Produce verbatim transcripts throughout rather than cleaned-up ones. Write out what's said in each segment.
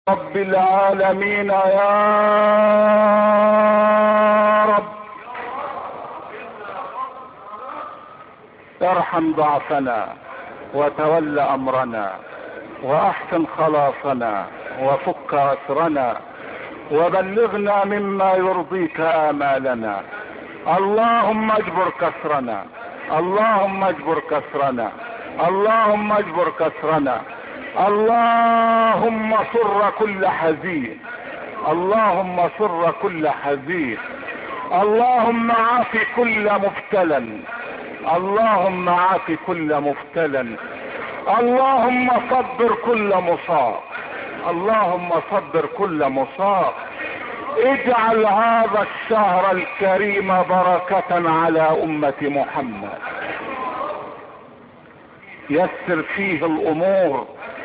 رب العالمين يا رب، ارحم ضعفنا وتول امرنا واحسن خلاصنا وفك اسرنا وبلغنا مما يرضيك امالنا. اللهم اجبر كسرنا، اللهم اجبر كسرنا، اللهم اجبر كسرنا، اللهم سر كل حزين، اللهم سر كل حزين، اللهم عاف كل مبتلى، اللهم عاف كل مبتلى، اللهم صبر كل مصاب، اللهم صبر كل مصاب. اجعل هذا الشهر الكريم بركة على أمة محمد، يسر فيه الأمور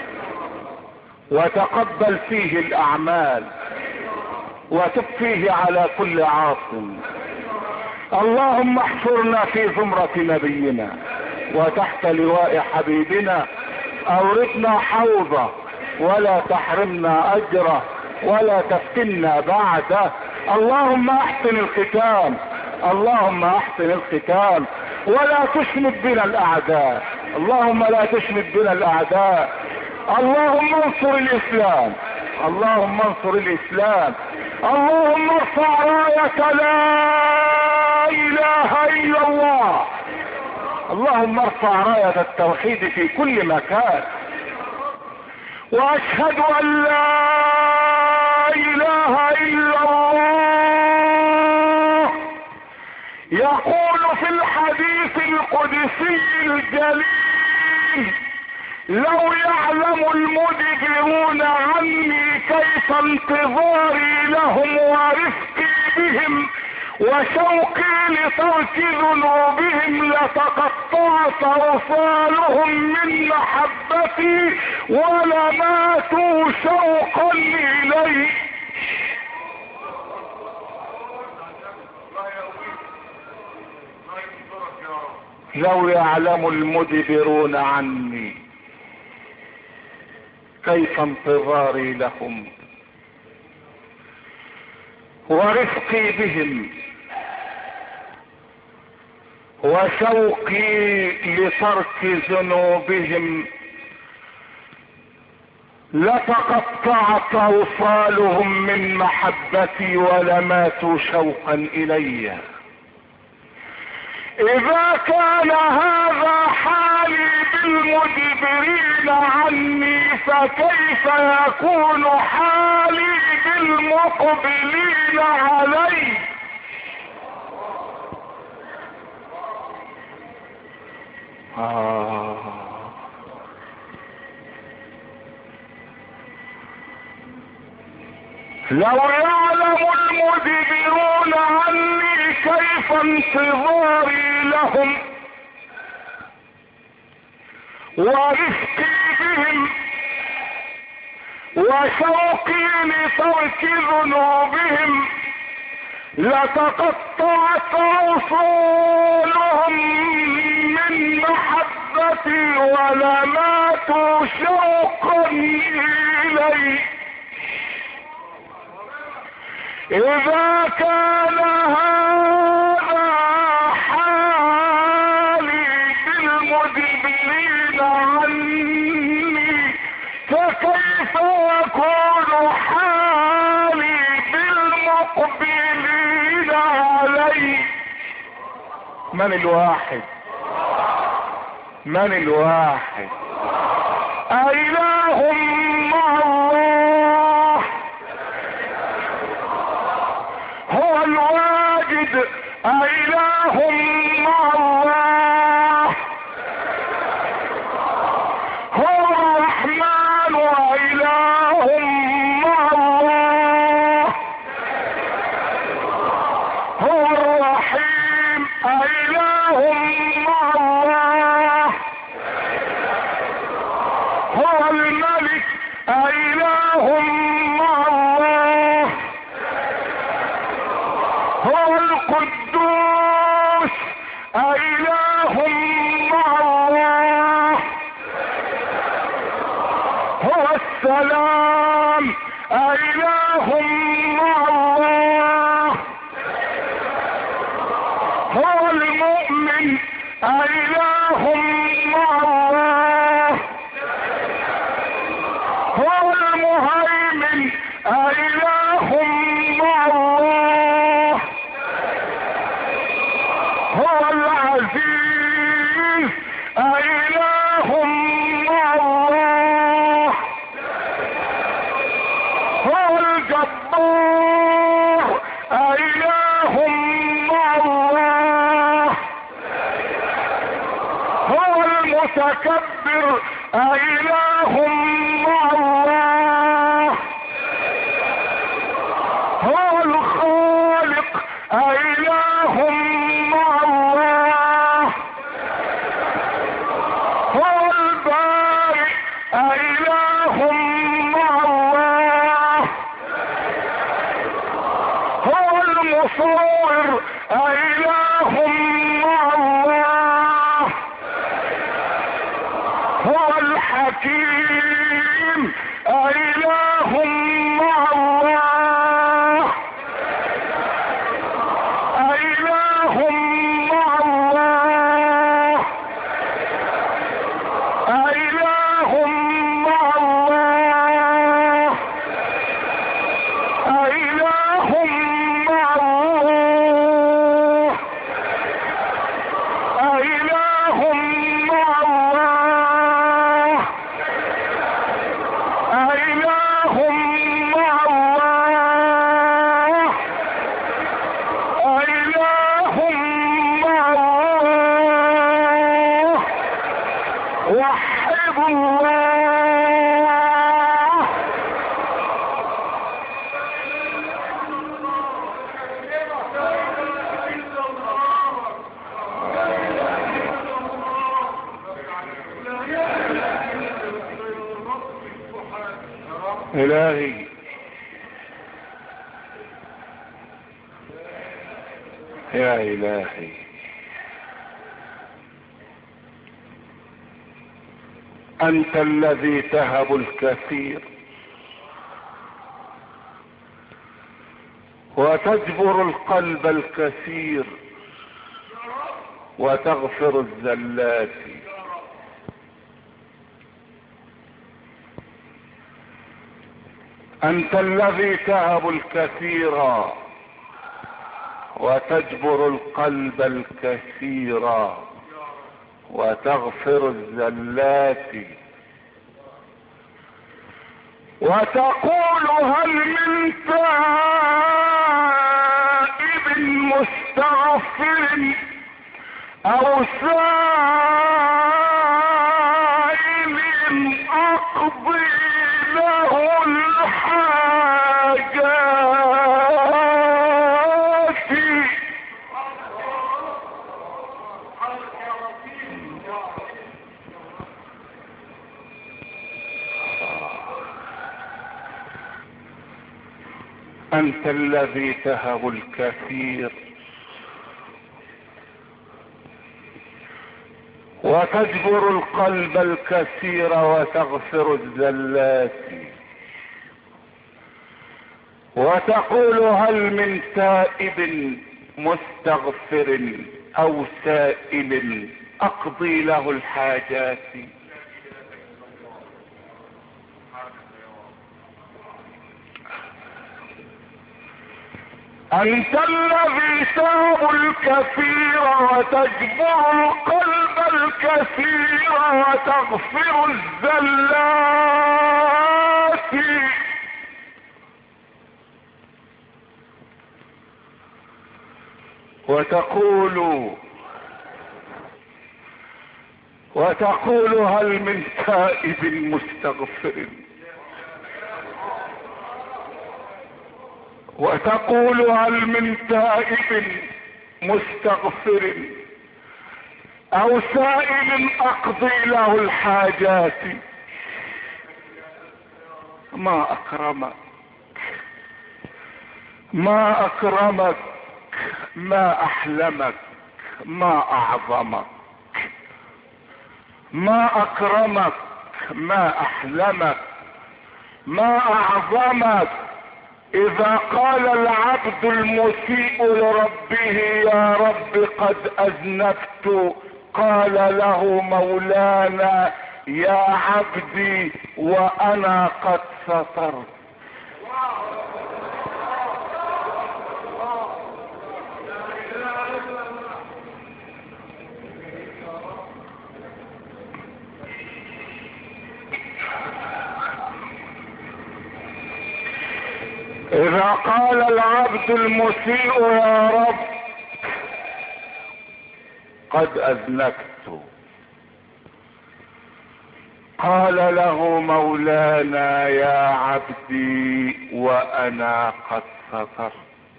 وتقبل فيه الأعمال وتب فيه على كل عاصم. اللهم احشرنا في زمرة نبينا وتحت لواء حبيبنا، اوردنا حوضه ولا تحرمنا اجره ولا تفتنا بعده. اللهم احسن الختام، اللهم احسن الختام ولا تشمت بنا الاعداء، اللهم لا تشمت بنا الاعداء. اللهم انصر الاسلام، اللهم انصر الاسلام، اللهم ارفع راية لا اله الا الله، اللهم ارفع راية التوحيد في كل مكان. واشهد ان لا اله الا الله يقول في الحديث القدسي الجليل: لو يعلم المدبرون عني كيف انتظاري لهم ورفقي بهم وشوقي لترك ذنوبهم لتقطعت اوصالهم من محبتي ولماتوا شوقا الي. لو يعلم المدبرون عني كيف انتظاري لهم ورفقي بهم وشوقي لترك ذنوبهم لتقطعت اوصالهم من محبتي ولماتوا شوقا الي. اذا كان هذا حالي بالمدبرين عني فكيف يكون حالي بالمقبلين علي؟ آه. لو يعلم المدبرون عني كيف انتظاري لهم ورفقي بهم وشوقي لترك ذنوبهم لتقطعت اوصالهم من محبتي ولماتوا شوقا الي. اذا كان هذا حالي بالمدبرين عني فكيف يكون حالي بالمقبلين علي؟ من الواحد؟ من الواحد؟ أإله مع الله؟ هو الواجد. أإله مع الله؟ هو الرحمن وإله مع الله؟ هو الرحيم. أإله مع الله؟ هو الملك. أإله مع الله؟ هو القدوس. أإله مع الله؟ هو السلام. أإله مع الله هو المؤمن أإله مع الله هو المهيمن أإله مع الله هو العزيز أإله مع الله هو الجبار أإله مع الله هو المتكبر أإله مع الله هو الخالق أإله مع الله هو البارئ أإله مع الله هو المصور أإله مع الله هو الحكيم أإله مع الله أإله مع الله أإله مع الله أإله مع الله أإله مع الله أإله مع الله أإله مع الله وحد الله إلهي يا إلهي أنت الذي تهب الكثير وتجبر القلب الكثير وتغفر الزلات. أنت الذي تهب الكثير وتجبر القلب الكثير وتغفر الزلات وتقول هل من تائب مستغفر أو سائل أقضي له الحاجات. أنت الذي تهب الكثير وتجبر القلب الكثير وتغفر الزلات وتقول هل من تائب مستغفر أو سائل أقضي له الحاجات. أنت الذي تهب الكثير وتجبر القلب الكثير وتغفر الزلات وتقول وتقول هل من تائب مستغفر وتقول هل من تائب مستغفر أو سائل أقضي له الحاجات. ما أكرمك ما أكرمك ما أحلمك ما أعظمك. ما أكرمك ما أحلمك ما اعظمك. اذا قال العبد المسيء لربه يا رب قد اذنبت، قال له مولانا يا عبدي وانا قد سترت. اذا قال العبد المسيء يا رب قد اذنبت، قال له مولانا يا عبدي وانا قد سترت.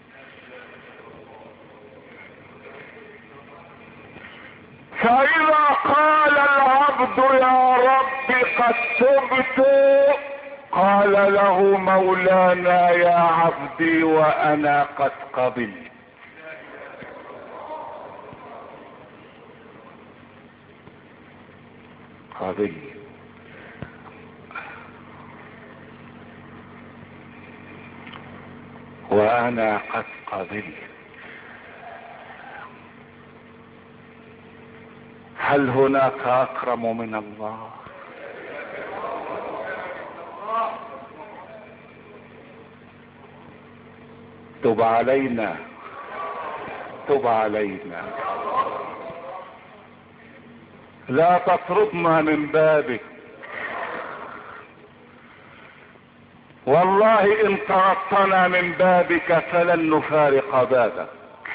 فاذا قال العبد يا رب قد تبت، قال له مولانا يا عبدي وانا قد قبلت. قبلت وانا قد قبلت. هل هناك اكرم من الله؟ تب علينا، تب علينا، لا تطردنا من بابك. والله ان طردتنا من بابك فلن نفارق بابك.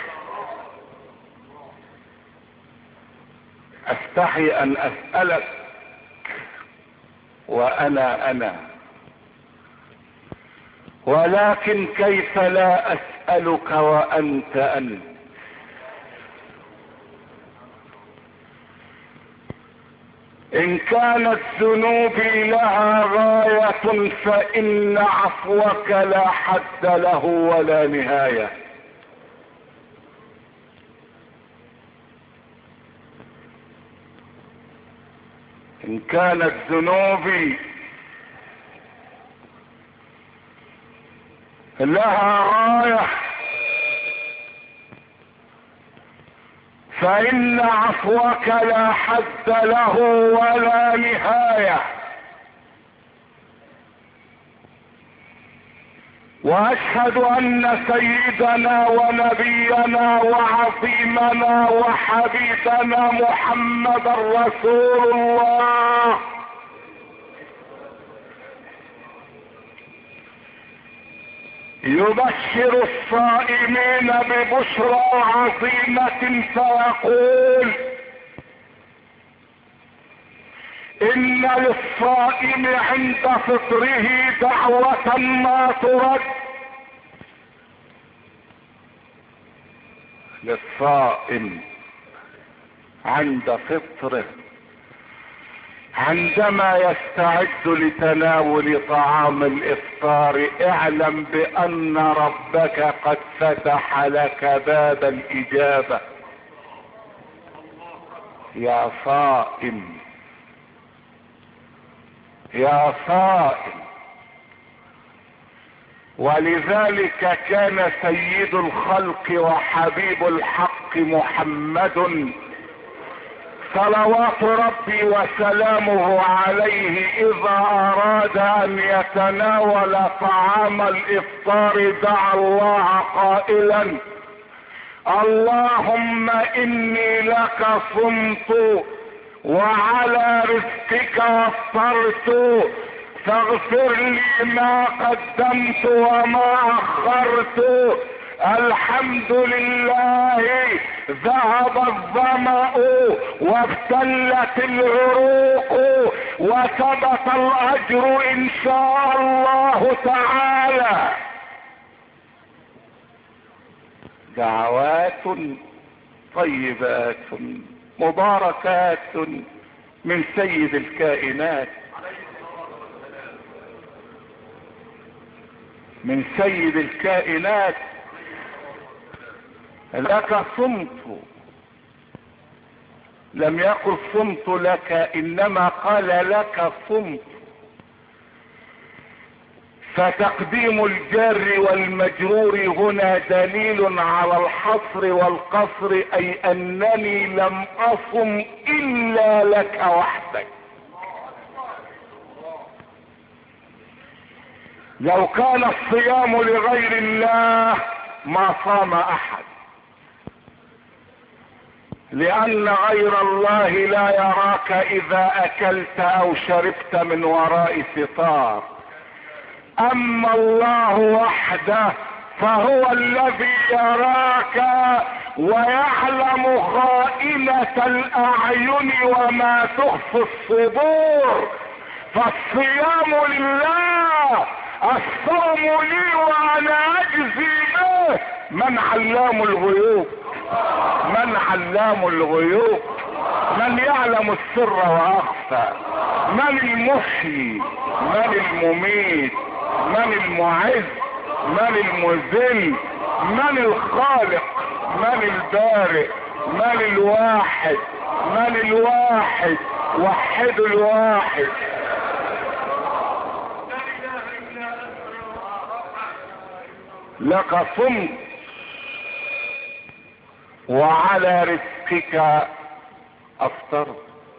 استحي ان اسألك وانا انا، ولكن كيف لا اسألك وانت انت؟ ان كانت ذنوبي لها غاية فان عفوك لا حد له ولا نهاية. ان كانت ذنوبي لها غاية فإن عفوك لا حد له ولا نهاية. واشهد ان سيدنا ونبينا وعظيمنا وحبيبنا محمد رسول الله يبشر الصائمين ببشرى عظيمة فيقول ان للصائم عند فطره دعوة ما ترد. للصائم عند فطره عندما يستعد لتناول طعام الافطار اعلم بان ربك قد فتح لك باب الاجابة. يا صائم، يا صائم. ولذلك كان سيد الخلق وحبيب الحق محمد صلوات ربي وسلامه عليه اذا اراد ان يتناول طعام الافطار دعا الله قائلا اللهم اني لك صمت وعلى رزقك افطرت فاغفر لي ما قدمت وما اخرت. الحمد لله ذهب الظمأ وابتلت العروق وثبت الاجر ان شاء الله تعالى. دعوات طيبات مباركات من سيد الكائنات، من سيد الكائنات. لك صمت، لم يقل صمت لك انما قال لك صمت. فتقديم الجار والمجرور هنا دليل على الحصر والقصر، اي انني لم اصم الا لك وحدك. لو كان الصيام لغير الله ما صام احد، لان غير الله لا يراك اذا اكلت او شربت من وراء ستار. اما الله وحده فهو الذي يراك ويعلم خائنة الاعين وما تخفي الصدور. فالصيام لله، الصوم لي وانا اجزي به. من علام الغيوب؟ من علام الغيوب؟ من يعلم السر واخفى؟ من المحيي؟ من المميت؟ من المعز؟ من المذل؟ من الخالق؟ من البارئ؟ من الواحد؟ من الواحد؟ وحد الواحد. لك صمت وعلى رزقك افطرت.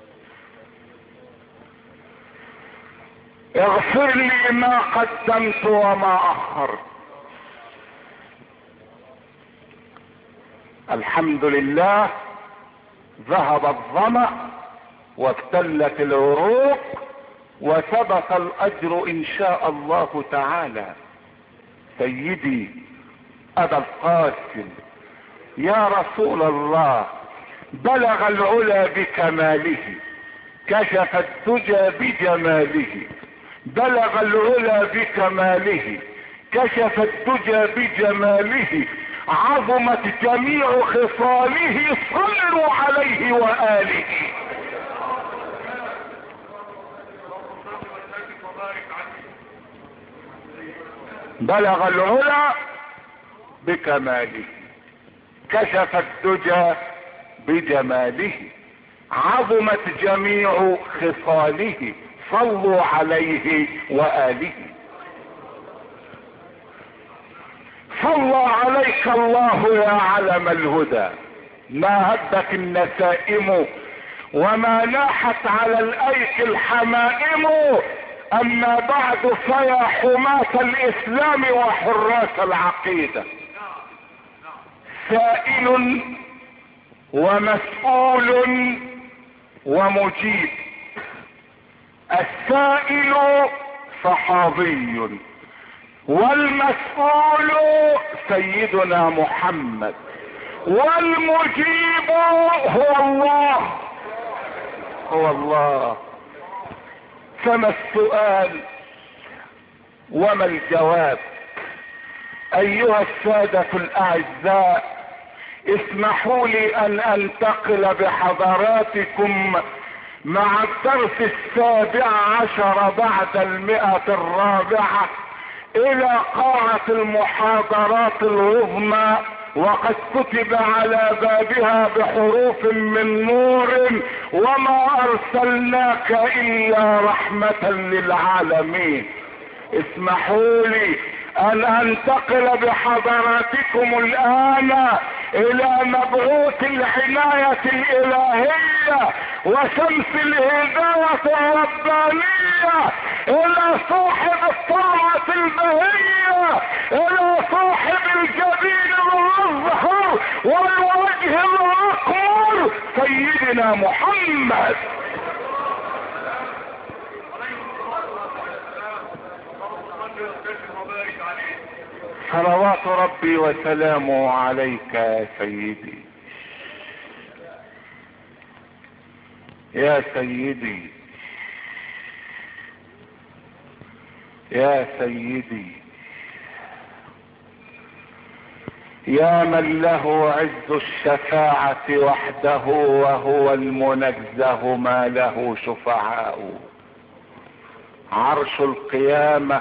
اغفر لي ما قدمت وما اخرت. الحمد لله ذهب الظمأ وابتلت العروق وثبت الاجر ان شاء الله تعالى. سيدي ابا القاسم يا رسول الله، بلغ العلا بكماله، كشف الدجى بجماله. بلغ العلا بكماله، كشف الدجى بجماله، عظمت جميع خصاله، صلوا عليه وآله. بلغ العلا بكماله، كشف الدجى بجماله، عظمت جميع خصاله، صلوا عليه وآله. صلى عليك الله يا علم الهدى، ما هدت النسائم وما ناحت على الايك الحمائم. اما بعد فيا حماة الاسلام وحراس العقيدة، سائل ومسؤول ومجيب. السائل صحابي والمسؤول سيدنا محمد والمجيب هو الله، هو الله. فما السؤال وما الجواب؟ ايها السادة الاعزاء، اسمحوا لي ان انتقل بحضراتكم مع الدرس السابع عشر بعد المئة الرابعة الى قاعة المحاضرات العظمى، وقد كتب على بابها بحروف من نور: وما ارسلناك الا رحمة للعالمين. اسمحوا لي ان انتقل بحضراتكم الان الى مبعوث العناية الالهية وشمس الهداية الربانية، الى صاحب الطاعة البهية، الى صاحب الجبين المظهر والوجه الاقمر، سيدنا محمد. صلوات ربي وسلامه عليك يا سيدي، يا سيدي، يا سيدي، يا من له عز الشفاعة وحده وهو المنزه ما له شفعاء. عرش القيامة،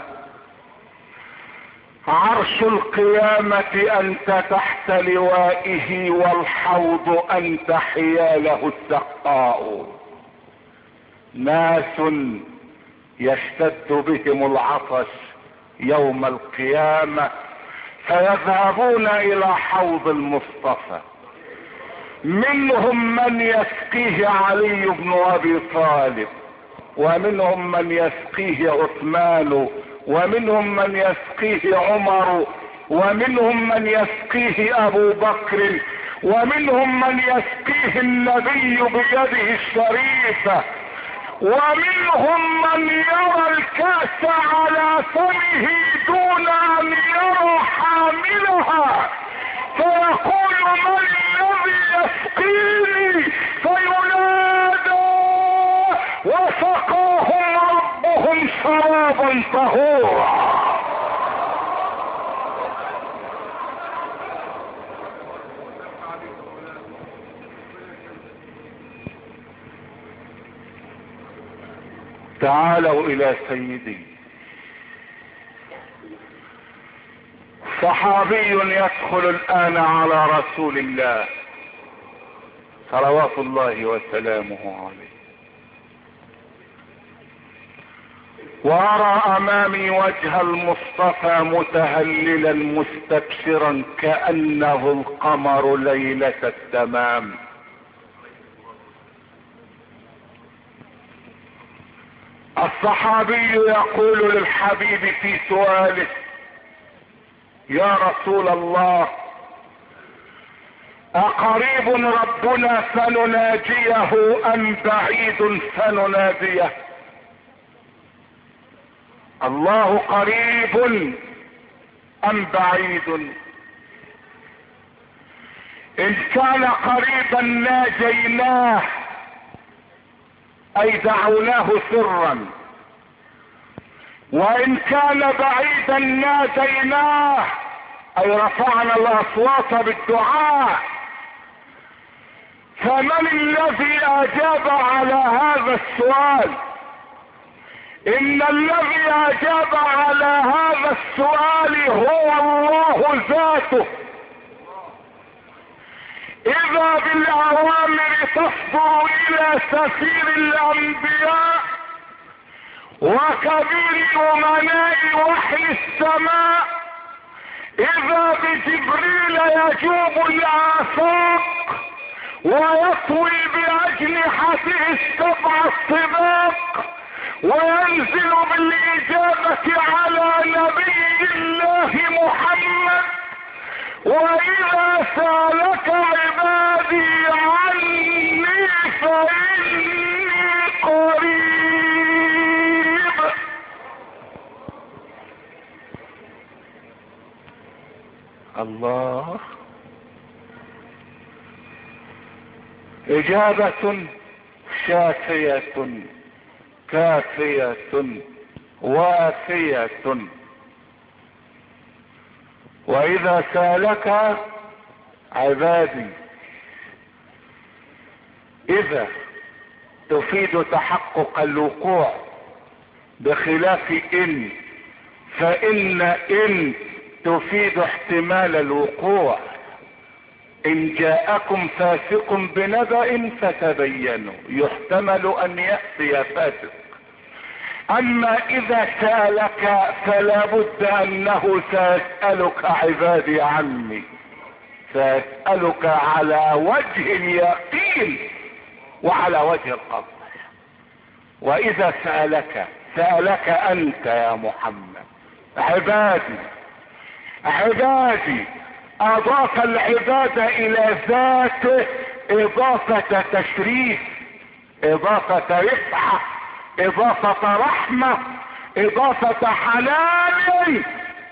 عرش القيامة أنت تحت لوائه، والحوض أنت حياله السقاء. ناس يشتد بهم العطش يوم القيامة فيذهبون الى حوض المصطفى، منهم من يسقيه علي بن ابي طالب، ومنهم من يسقيه عثمان، ومنهم من يسقيه عمر، ومنهم من يسقيه ابو بكر، ومنهم من يسقيه النبي بيده الشريفة، ومنهم من يرى الكأس على فمه دون ان يرى حاملها، فيقول من الذي يسقيني؟ فينادى وسقاهم ربهم شرابا طهورا. تعالوا الى سيدي. صحابي يدخل الان على رسول الله صلوات الله وسلامه عليه، وارى امامي وجه المصطفى متهللا مستبشرا كأنه القمر ليلة التمام. الصحابي يقول للحبيب في سؤاله: يا رسول الله، اقريب ربنا فنناجيه ام بعيد فنناديه؟ الله قريب ام بعيد؟ ان كان قريبا ناجيناه اي دعوناه سرا، وان كان بعيدا ناديناه اي رفعنا الاصوات بالدعاء. فمن الذي اجاب على هذا السؤال؟ ان الذي اجاب على هذا السؤال هو الله ذاته. اذا بالاوامر تصدر الى سفير الانبياء وكبير امناء وحي السماء، اذا بجبريل يجوب الافاق ويطوي باجنحته السبع الطباق وينزل بالاجابة على نبي الله محمد. واذا سالك عبادي عني فاني قريب. الله، اجابة شافية كافية وافية. واذا سالك عبادي، اذا تفيد تحقق الوقوع بخلاف ان، فان ان تفيد احتمال الوقوع. ان جاءكم فاسق بنبأ فتبينوا، يحتمل ان يأتي فاسق. اما اذا سألك فلا بد انه سيسألك عبادي عني، سيسألك على وجه اليقين وعلى وجه القصد. واذا سألك سألك انت يا محمد عبادي عبادي، اضاف العبادة الى ذاته اضافة تشريف، اضافة رفعة، اضافة رحمة، اضافة حنان.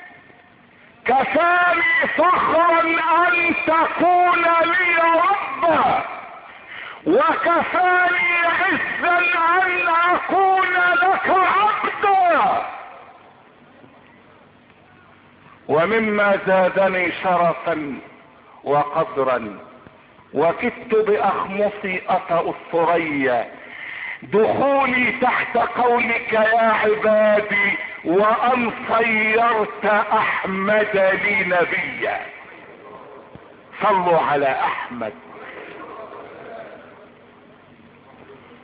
كفاني فخرا ان تكون لي ربا، وكفاني عزا ان اكون لك عبدا. ومما زادني شرفا وقدرا وكدت باخمصي اطأ الثريا دخولي تحت قولك يا عبادي، وان صيرت احمد لي نبيا. صلوا على احمد.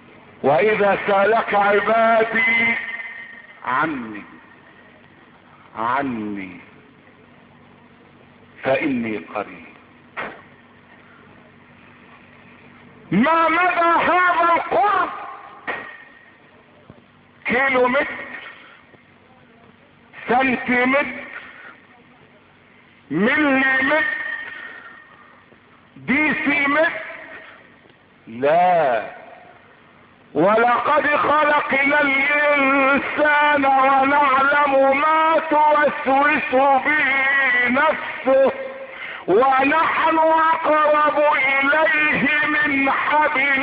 واذا سالك عبادي عني، عني فإني قريب. ما مدى هذا القرب؟ كيلو متر، سنتيمتر، ملي متر، ديسي متر؟ لا. ولقد خلقنا الإنسان ونعلم ما توسوس به نفسه ونحن أقرب إليه من حبل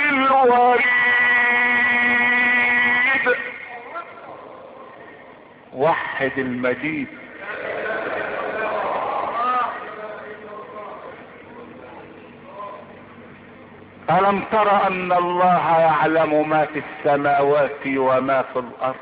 الوريد. وحد المجيد. ألم تر أن الله يعلم ما في السماوات وما في الأرض؟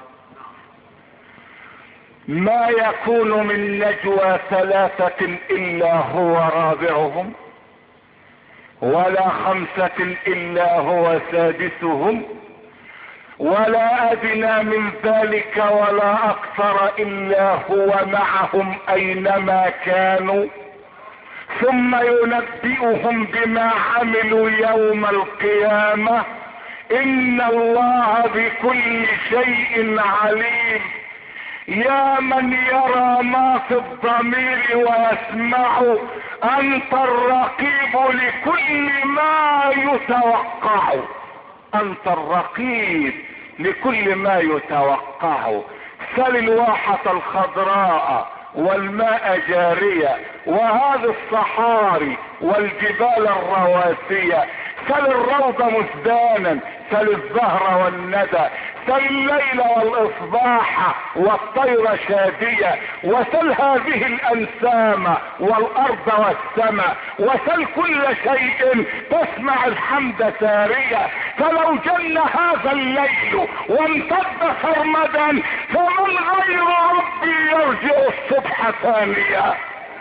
ما يكون من نجوى ثلاثة إلا هو رابعهم ولا خمسة إلا هو سادسهم ولا أدنى من ذلك ولا أكثر إلا هو معهم أينما كانوا ثم ينبئهم بما عملوا يوم القيامة. إن الله بكل شيء عليم. يا من يرى ما في الضمير ويسمع، أنت الرقيب لكل ما يتوقع. أنت الرقيب لكل ما يتوقع. سل الواحة الخضراء والماء جارية وهذه الصحاري والجبال الرواسية. سل الروض مزدانا، سل الزهر والندى، سل الليل والاصباح والطير شادية، وسل هذه الانسام والارض والسماء، وسل كل شيء تسمع الحمد سارية. فلو جن هذا الليل وامتد سرمدا فمن غير ربي يرجع الصبح ثانية.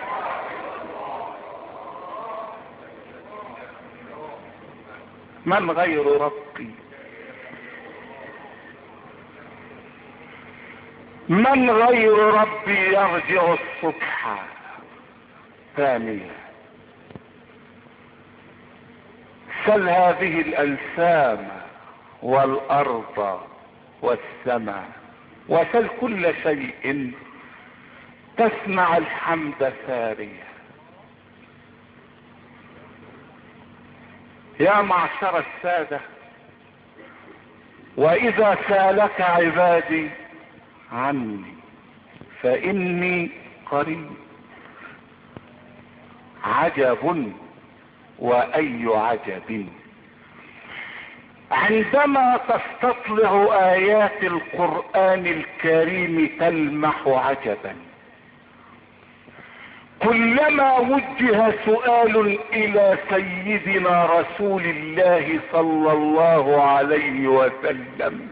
من غير ربي؟ من غير ربي يرجع الصبح ثانية. سل هذه الأنسام والأرض والسماء، وسل كل شيء تسمع الحمد سارية. يا معشر السادة، وإذا سالك عبادي عني فإني قريب. عجب وأي عجب. عندما تستطلع آيات القرآن الكريم تلمح عجبا. كلما وجه سؤال إلى سيدنا رسول الله صلى الله عليه وسلم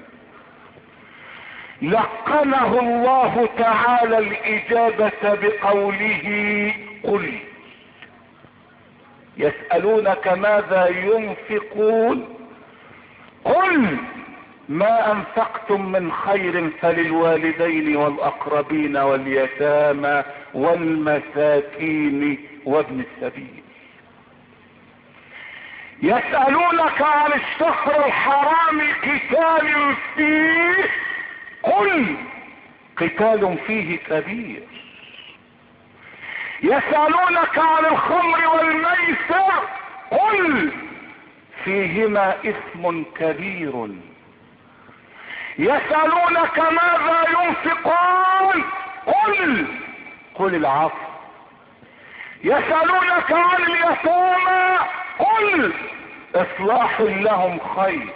لقنه الله تعالى الإجابة بقوله قل. يسألونك ماذا ينفقون قل ما أنفقتم من خير فللوالدين والأقربين واليتامى والمساكين وابن السبيل. يسألونك عن الشهر الحرام قتال فيه قل قتال فيه كبير. يسألونك عن الخمر والميسر قل فيهما إثم كبير. يسألونك ماذا ينفقون قل قل العفو. يسألونك عن اليتامى قل إصلاح لهم خير.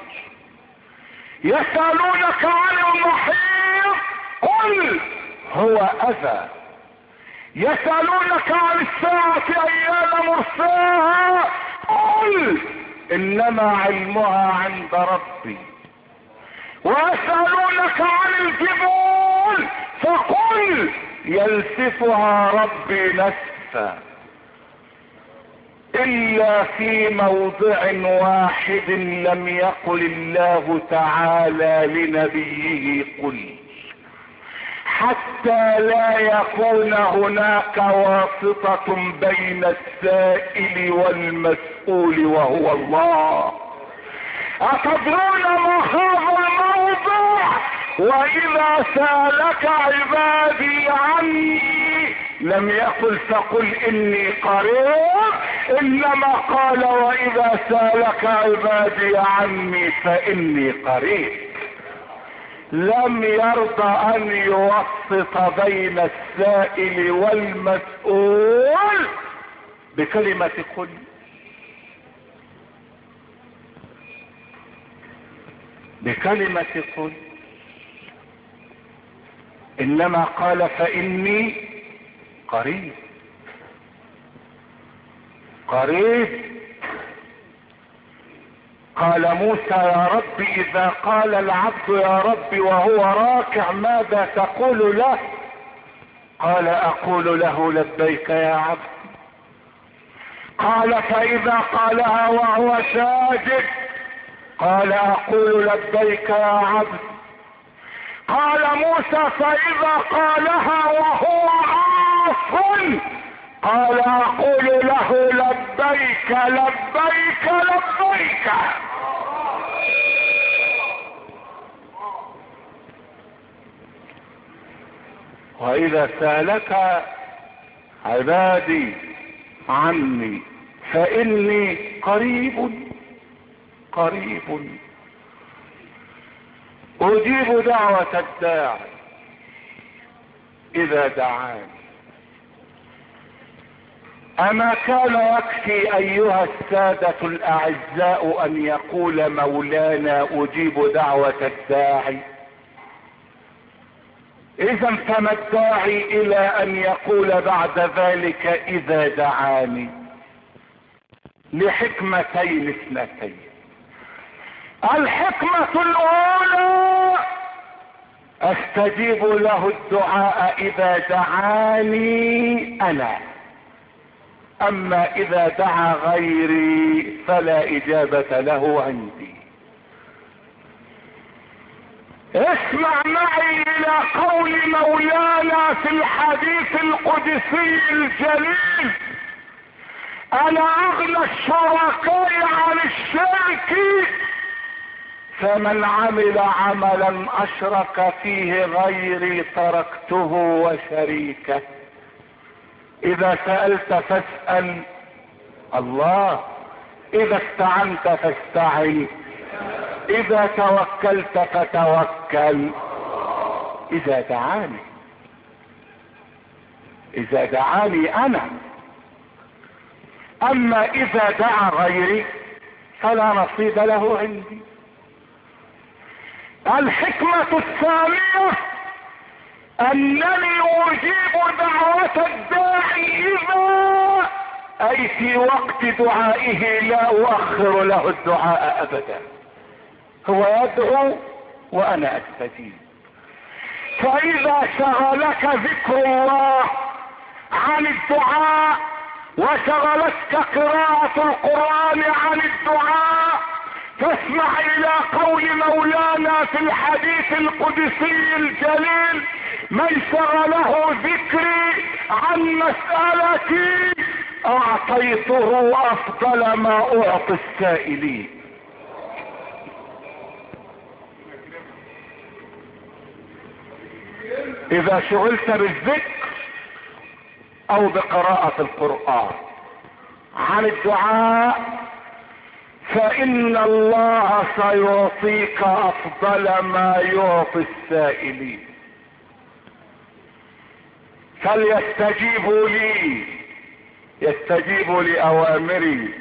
يسألونك عن المحيط قل هو أذى. يسألونك عن الساعة أيان مرساها قل إنما علمها عند ربي. ويسألونك عن الجبال فقل ينسفها ربي نسفا. إلا في موضع واحد لم يقل الله تعالى لنبيه قل. حتى لا يكون هناك واسطة بين السائل والمسؤول وهو الله. أتدرون ما هذا الموضوع؟ وإذا سألك عبادي عني لم يقل فقل إني قريب، إنما قال وإذا سألك عبادي عني فإني قريب. لم يرضى أن يوسط بين السائل والمسؤول بكلمة قل. بكلمة قل، انما قال فاني قريب. قريب. قال موسى يا رب اذا قال العبد يا رب وهو راكع ماذا تقول له؟ قال اقول له لبيك يا عبد. قال فاذا قالها وهو ساجد؟ قال اقول لبيك يا عبد. قال موسى فاذا قالها وهو عاص؟ قال اقول له لبيك لبيك لبيك. واذا سألك عبادي عني فاني قريب قريب اجيب دعوة الداعي اذا دعاني. اما كان يكفي ايها السادة الاعزاء ان يقول مولانا اجيب دعوة الداعي؟ اذا فما الداعي الى ان يقول بعد ذلك اذا دعاني؟ لحكمتين اثنتين. الحكمة الاولى استجيب له الدعاء اذا دعاني انا، اما اذا دعا غيري فلا اجابة له عندي. اسمع معي الى قول مولانا في الحديث القدسي الجليل: انا اغنى الشركاء عن الشرك، فمن عمل عملا اشرك فيه غيري تركته وشريكه. اذا سألت فاسأل الله، اذا استعنت فاستعن، اذا توكلت فتوكل. اذا دعاني اذا دعاني انا، اما اذا دعا غيري فلا نصيب له عندي. الحكمة الثانية انني اجيب دعوة الداعي اذا اي في وقت دعائه، لا اؤخر له الدعاء ابدا. هو يدعو وانا استجيب. فاذا شغلك ذكر الله عن الدعاء وشغلتك قراءة القرآن عن الدعاء، فاسمع الى قول مولانا في الحديث القدسي الجليل: من شغله ذكري عن مسألتي اعطيته افضل ما اعطي السائلين. اذا شغلت بالذكر او بقراءة القرآن عن الدعاء فان الله سيعطيك افضل ما يعطي السائلين. فليستجيبوا لي، يستجيبوا لاوامري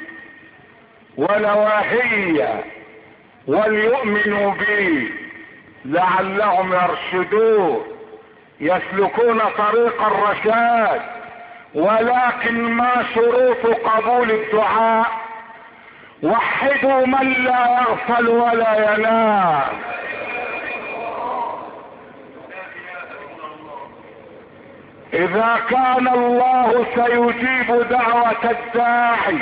ونواهي وليؤمنوا بي لعلهم يرشدون يسلكون طريق الرشاد. ولكن ما شروط قبول الدعاء؟ وحدوا من لا يغفل ولا ينام. اذا كان الله سيجيب دعوة الداعي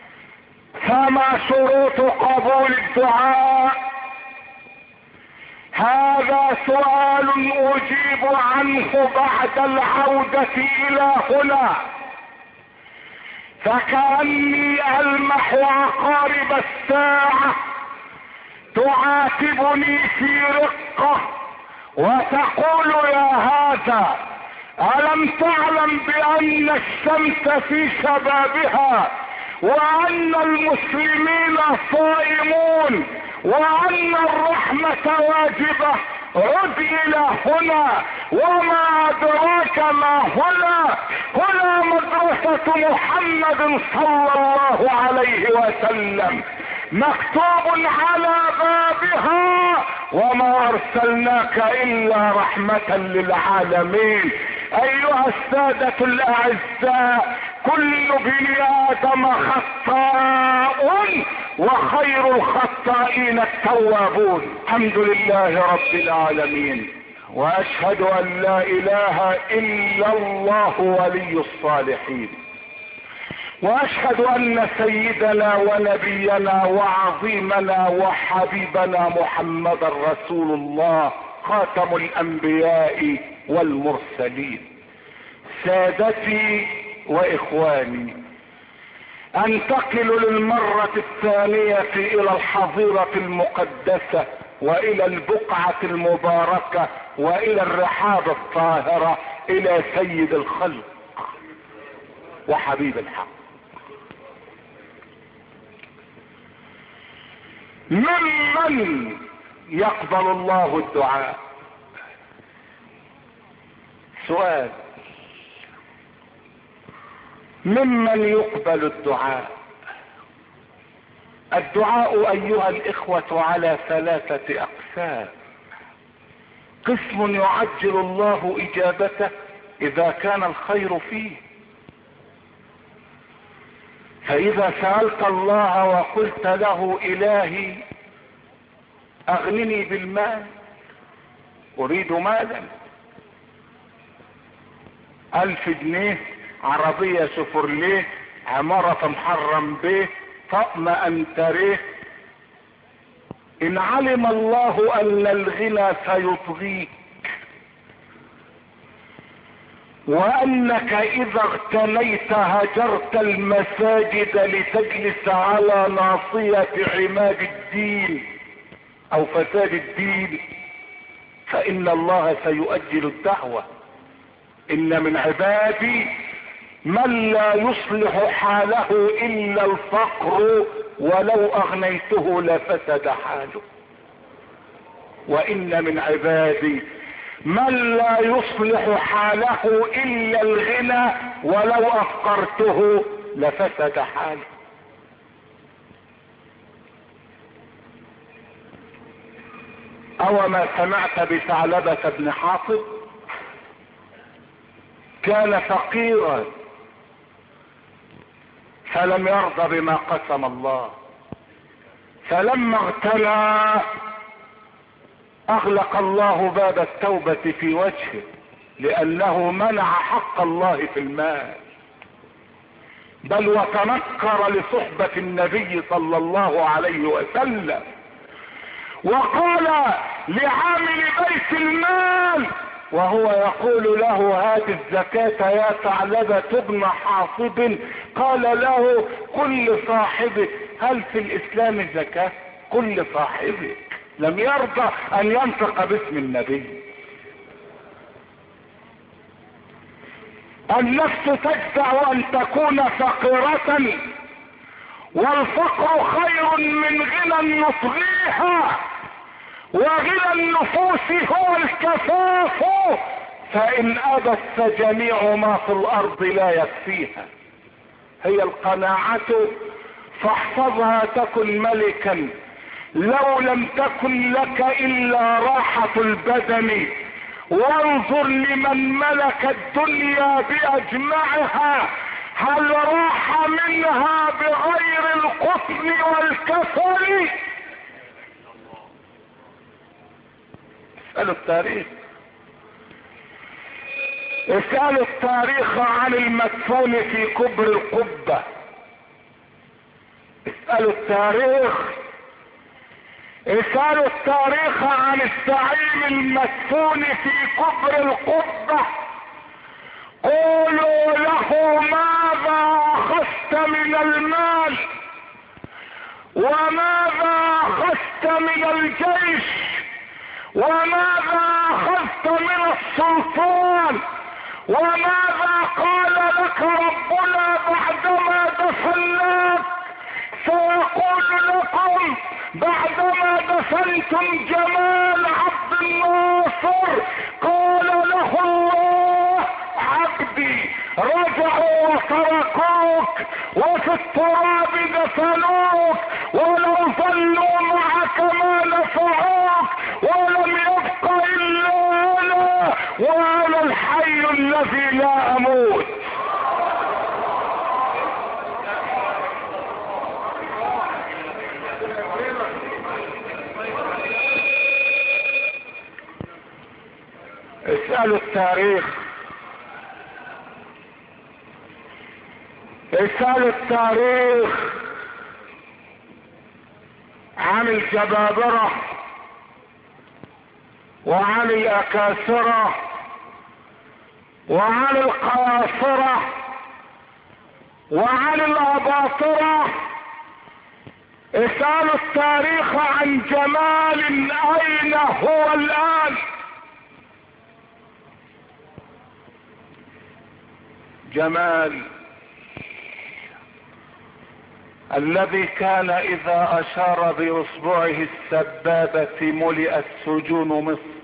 فما شروط قبول الدعاء؟ هذا سؤال اجيب عنه بعد العودة الى هنا، فكأني المح عقارب الساعة تعاتبني في رقة وتقول يا هذا ألم تعلم بأن الشمس في شبابها وأن المسلمين صائمون وأن الرحمة واجبة؟ عد إلى هنا، وما أدراك ما هنا؟ هنا مدرسة محمد صلى الله عليه وسلم، مكتوب على بابها وما أرسلناك إلا رحمة للعالمين. أيها السادة الأعزاء، كل ابن آدم خطاء وخير الخطائين التوابون. الحمد لله رب العالمين، وأشهد أن لا إله إلا الله ولي الصالحين، وأشهد أن سيدنا ونبينا وعظيمنا وحبيبنا محمد رسول الله خاتم الأنبياء والمرسلين. سادتي وإخواني، أنتقل للمرة الثانية إلى الحظيرة المقدسة وإلى البقعة المباركة وإلى الرحاب الطاهرة، إلى سيد الخلق وحبيب الحق. ممن يقبل الله الدعاء؟ سؤال، ممن يقبل الدعاء؟ الدعاء ايها الاخوة على ثلاثة اقسام. قسم يعجل الله اجابته اذا كان الخير فيه، فاذا سألت الله وقلت له الهي اغنني بالمال، اريد مالا، الف جنيه، عربية شفرليه، عمارة محرم به، طقم انتريه، ان علم الله ان الغنى سيطغيك وانك اذا اغتنيت هجرت المساجد لتجلس على ناصية عماد الدين او فساد الدين، فان الله سيؤجل الدعوة. ان من عبادي من لا يصلح حاله الا الفقر ولو اغنيته لفسد حاله، وان من عبادي من لا يصلح حاله الا الغنى ولو افقرته لفسد حاله. او ما سمعت بثعلبة بن حاطب؟ كان فقيرا فلم يرضى بما قسم الله، فلما اغتنى اغلق الله باب التوبة في وجهه لانه منع حق الله في المال، بل وتنكر لصحبة النبي صلى الله عليه وسلم، وقال لعامل بيت المال وهو يقول له هات الزكاة يا ثعلبة ابن حاطب، قال له قل لصاحبك هل في الاسلام زكاة؟ قل لصاحبك. لم يرضى ان ينطق باسم النبي. النفس تجزع ان تكون فقيرة، والفقر خير من غنى يطغيها، وغنى النفوس هو الكفاف، فان ابت فجميع ما في الارض لا يكفيها. هي القناعة فاحفظها تكن ملكا، لو لم تكن لك الا راحة البدن، وانظر لمن ملك الدنيا باجمعها هل راح منها بغير القطن والكسل؟ اسألوا التاريخ، اسألوا التاريخ عن المدفون في كبر القبة، اسألوا التاريخ اسألوا التاريخ عن الزعيم المدفون في قبر القبة، قولوا له ماذا اخذت من المال وماذا اخذت من الجيش وماذا اخذت من السلطان وماذا قال لك ربنا بعدما دفناك؟ سيقول لكم بعدما دفنتم جمال عبد الناصر قال له الله عبدي رجعوا وتركوك وفي التراب دفنوك ولو ظلوا معك ما نفعوك ولم يبق الا انا وانا الحي الذي لا اموت. اسألوا التاريخ اسألوا التاريخ عن الجبابرة وعن الأكاسرة وعن القاصرة وعن الأباطرة. اسألوا التاريخ عن جمال أين هو الآن. جمال الذي كان اذا اشار باصبعه السبابة ملئت سجون مصر،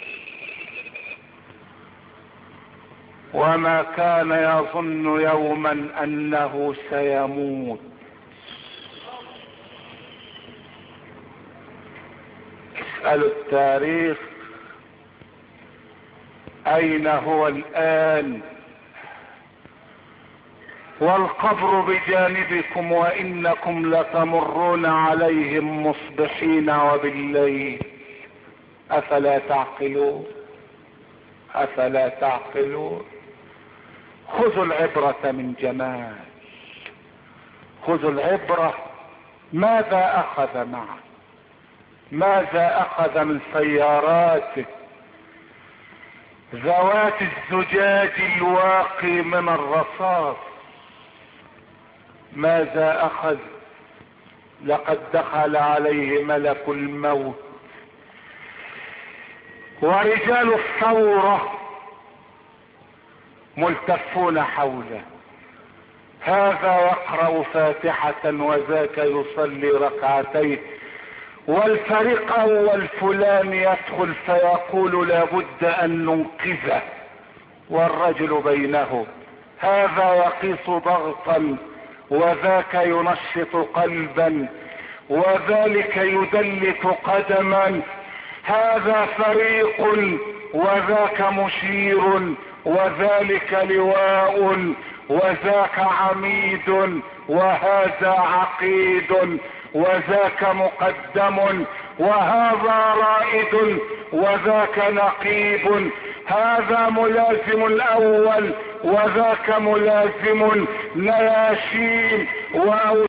وما كان يظن يوما انه سيموت. اسألوا التاريخ اين هو الان، والقبر بجانبكم وانكم لتمرون عليهم مصبحين وبالليل. افلا تعقلون افلا تعقلون. خذوا العبرة من جمال، خذوا العبرة. ماذا اخذ معه؟ ماذا اخذ من سياراته ذوات الزجاج الواقي من الرصاص؟ ماذا اخذ؟ لقد دخل عليه ملك الموت ورجال الثورة ملتفون حوله، هذا يقرأ فاتحة وذاك يصلي ركعتين، والفريق اول فلان يدخل فيقول لابد ان ننقذه، والرجل بينه، هذا يقيس ضغطا وذاك ينشط قلبا وذلك يدلك قدما، هذا فريق وذاك مشير وذلك لواء وذاك عميد وهذا عقيد وذاك مقدم وهذا رائد وذاك نقيب، هذا ملازم الاول وذاك ملازم نياشين وأو.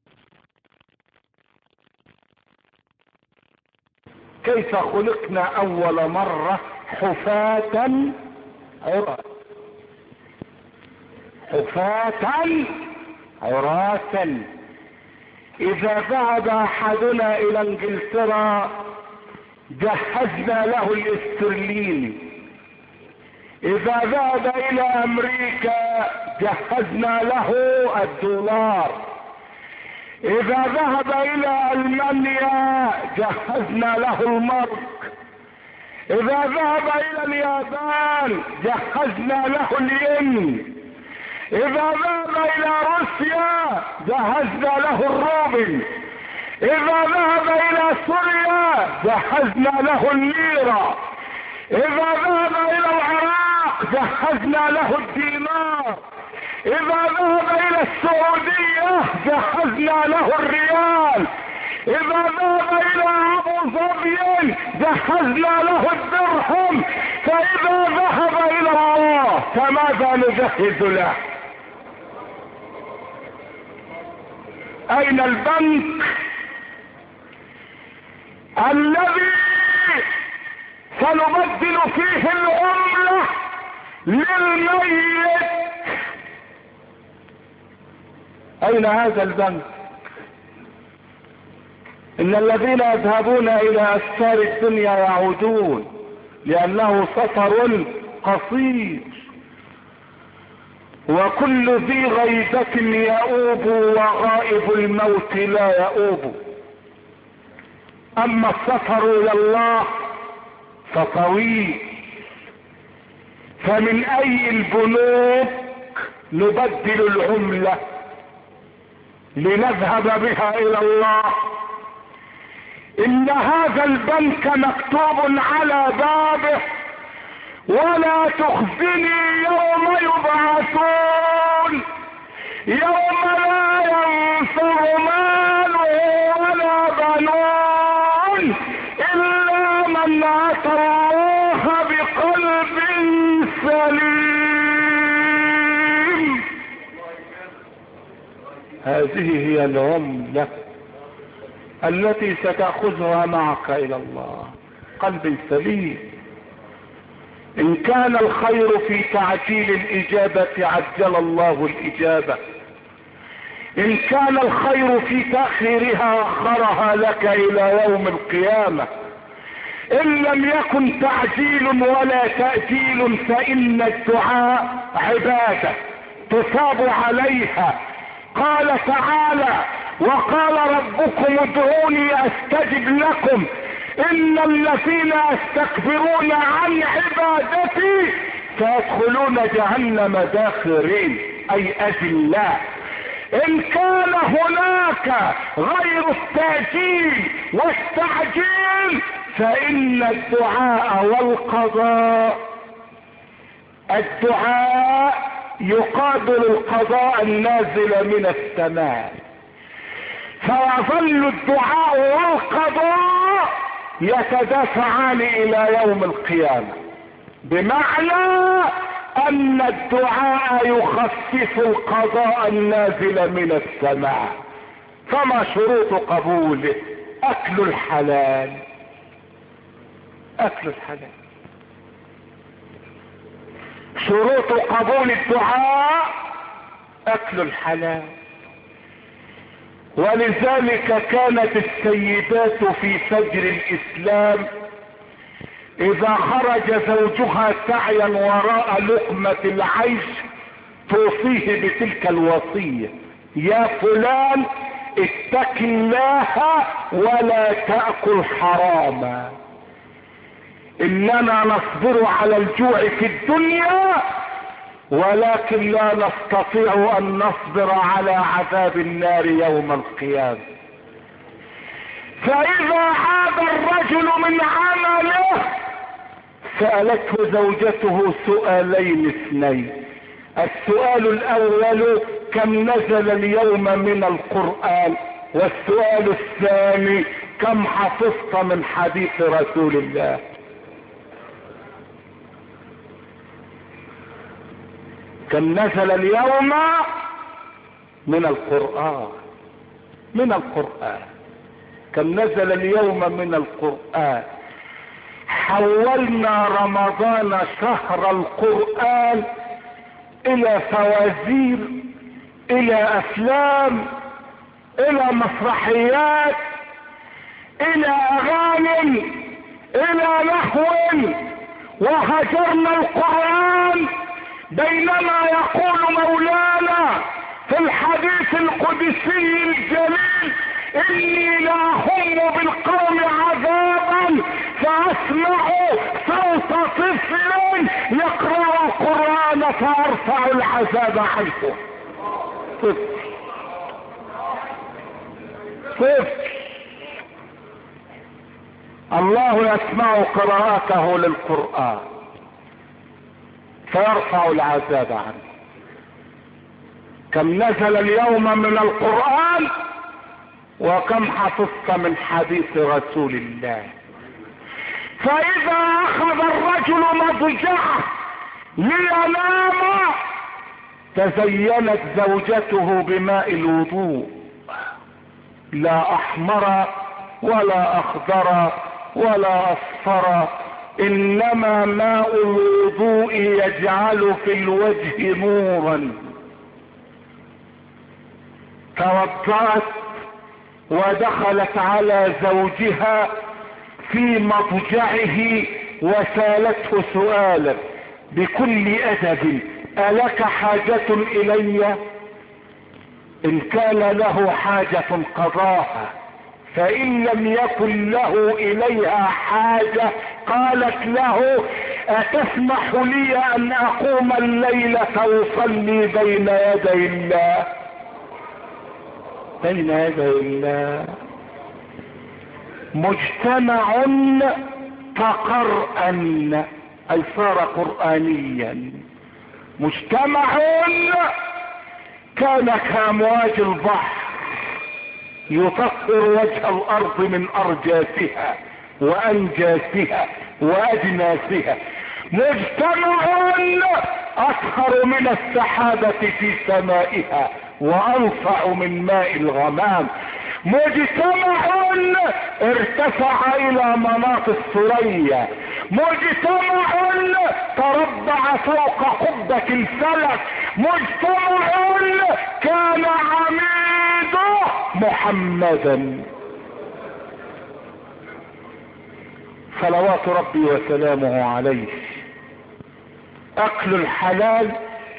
كيف خلقنا اول مرة حفاة عراة، حفاة عراة. اذا ذهب احدنا الى انجلترا جهزنا له الاسترليني، اذا ذهب الى امريكا جهزنا له الدولار، اذا ذهب الى المانيا جهزنا له المارك، اذا ذهب الى اليابان جهزنا له الين، اذا ذهب الى روسيا جهزنا له الروبل، اذا ذهب الى سوريا جهزنا له الليرة، اذا ذهب الى العراق جهزنا له الدينار، اذا ذهب الى السعودية جهزنا له الريال، اذا ذهب الى ابو ظبي جهزنا له الدرهم، فاذا ذهب الى الله فماذا نجهز له؟ اين البنك؟ الذي سنبدل فيه العملة للميت. اين هذا البنك؟ ان الذين يذهبون الى اسفار الدنيا يعودون، لانه سفر قصير، وكل ذي غيبة يؤوب وغائب الموت لا يؤوب. اما السفر الى الله فطويل. فمن اي البنوك نبدل العملة لنذهب بها الى الله؟ ان هذا البنك مكتوب على بابه: ولا تخزني يوم يبعثون، يوم لا ينفع مال ولا بنون الا من اتى الله بقلب سليم. هذه هي العملة التي ستأخذها معك الى الله، قلب سليم. ان كان الخير في تعجيل الاجابة عجل الله الاجابة، ان كان الخير في تأخيرها اخرها لك الى يوم القيامة. ان لم يكن تعجيل ولا تأجيل فان الدعاء عبادة تصاب عليها. قال تعالى: وقال ربكم ادعوني استجب لكم ان الذين يستكبرون عن عبادتي سيدخلون جهنم داخرين، اي اذلاء. ان كان هناك غير التأجيل والتعجيل فان الدعاء والقضاء، الدعاء يقابل القضاء النازل من السماء، فيظل الدعاء والقضاء يتدافعان الى يوم القيامة، بمعنى ان الدعاء يخفف القضاء النازل من السماء. فما شروط قبوله؟ اكل الحلال، اكل الحلال. شروط قبول الدعاء اكل الحلال. ولذلك كانت السيدات في فجر الاسلام اذا خرج زوجها سعيا وراء لقمة العيش توصيه بتلك الوصية: يا فلان اتق الله ولا تأكل حراما، اننا نصبر على الجوع في الدنيا ولكن لا نستطيع ان نصبر على عذاب النار يوم القيامة. فاذا عاد الرجل من عمله سألته زوجته سؤالين اثنين: السؤال الاول كم نزل اليوم من القرآن، والسؤال الثاني كم حفظت من حديث رسول الله. كم نزل اليوم من القرآن، من القرآن كم نزل اليوم من القرآن. حولنا رمضان شهر القرآن الى فوازير، الى افلام، الى مسرحيات، الى اغاني، الى لهو، وهجرنا القرآن. بينما يقول مولانا في الحديث القدسي الجليل: اني لاهم بالقوم عذابا فاسمع صوت طفل يقرأ القرآن فارفع العذاب عنه. طفل طفل الله يسمع قراءته للقرآن فيرفع العذاب عنه. كم نزل اليوم من القرآن وكم حفظت من حديث رسول الله. فاذا اخذ الرجل مضجعه لينام تزينت زوجته بماء الوضوء، لا احمر ولا اخضر ولا اصفر، انما ماء الوضوء يجعل في الوجه نورا. توضأت ودخلت على زوجها في مضجعه وسالته سؤالا بكل ادب: الك حاجة الي؟ ان كان له حاجة قضاها، فان لم يكن له اليها حاجة قالت له: اتسمح لي ان اقوم الليلة واصلي بين يدي الله؟ بين يدي الله. مجتمع تقرأن اي صار قرآنيا. مجتمع كان كامواج البحر يطهر وجه الارض من ارجاسها وانجاسها واجناسها. مجتمع اطهر من السحابة في سمائها وانفع من ماء الغمام. مجتمع ارتفع الى مناط الثريا. مجتمع تربع فوق قبة الفلك. مجتمع كان عميده محمدا صلوات ربي وسلامه عليه. اكل الحلال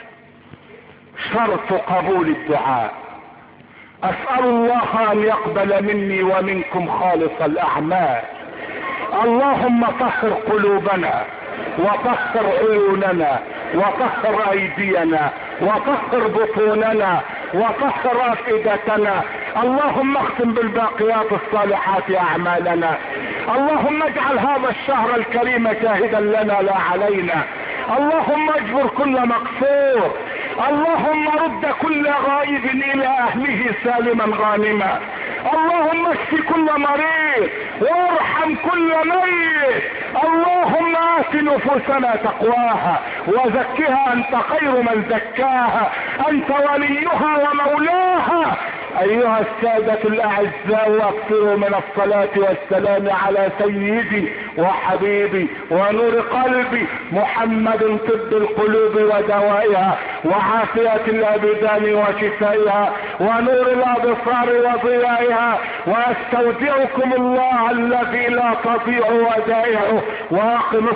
شرط قبول الدعاء. اسأل الله ان يقبل مني ومنكم خالص الاعمال. اللهم طهر قلوبنا وطهر عيوننا وطهر ايدينا وطهر بطوننا وطهر افئدتنا. اللهم اختم بالباقيات الصالحات اعمالنا. اللهم اجعل هذا الشهر الكريم شاهدا لنا لا علينا. اللهم اجبر كل مقصور. اللهم رد كل غائب الى اهله سالما غانما. اللهم اشف كل مريض وارحم كل ميت. اللهم آت نفوسنا تقواها وزكها انت خير من زكاها، انت وليها ومولاها. ايها السادة الاعزاء، اكثروا من الصلاة والسلام على سيدي وحبيبي ونور قلبي محمد، طب القلوب ودوائها وعافية الابدان وشفائها ونور الابصار وضيائها. واستودعكم الله الذي لا تضيع ودائعه، واقم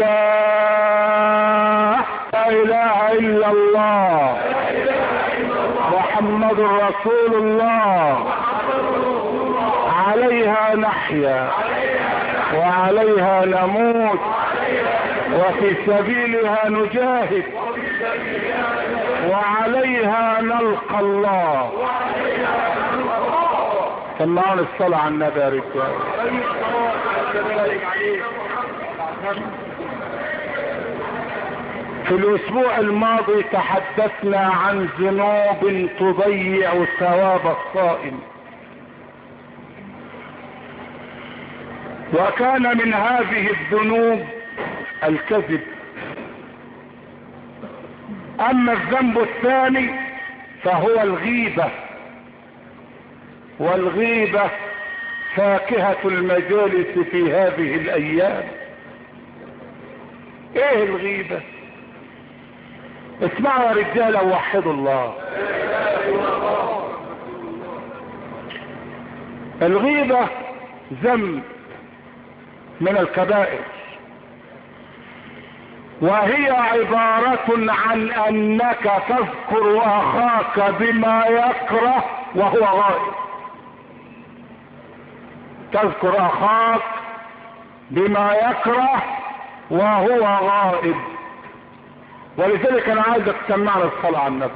الصلاة. لا اله الا الله محمد رسول الله. عليها نحيا وعليها نموت وفي سبيلها نجاهد وعليها نلقى الله. سمعون الصلاة على النبي يا رجال. في الاسبوع الماضي تحدثنا عن ذنوب تضيع ثواب الصائم، وكان من هذه الذنوب الكذب. اما الذنب الثاني فهو الغيبة، والغيبة فاكهة المجالس في هذه الايام. ايه الغيبة؟ اسمعوا يا رجال ووحدوا الله. الغيبة ذنب من الكبائر، وهي عبارة عن انك تذكر اخاك بما يكره وهو غائب. تذكر اخاك بما يكره وهو غائب. ولذلك انا عايزك تسمعنا الصلاة على النبي.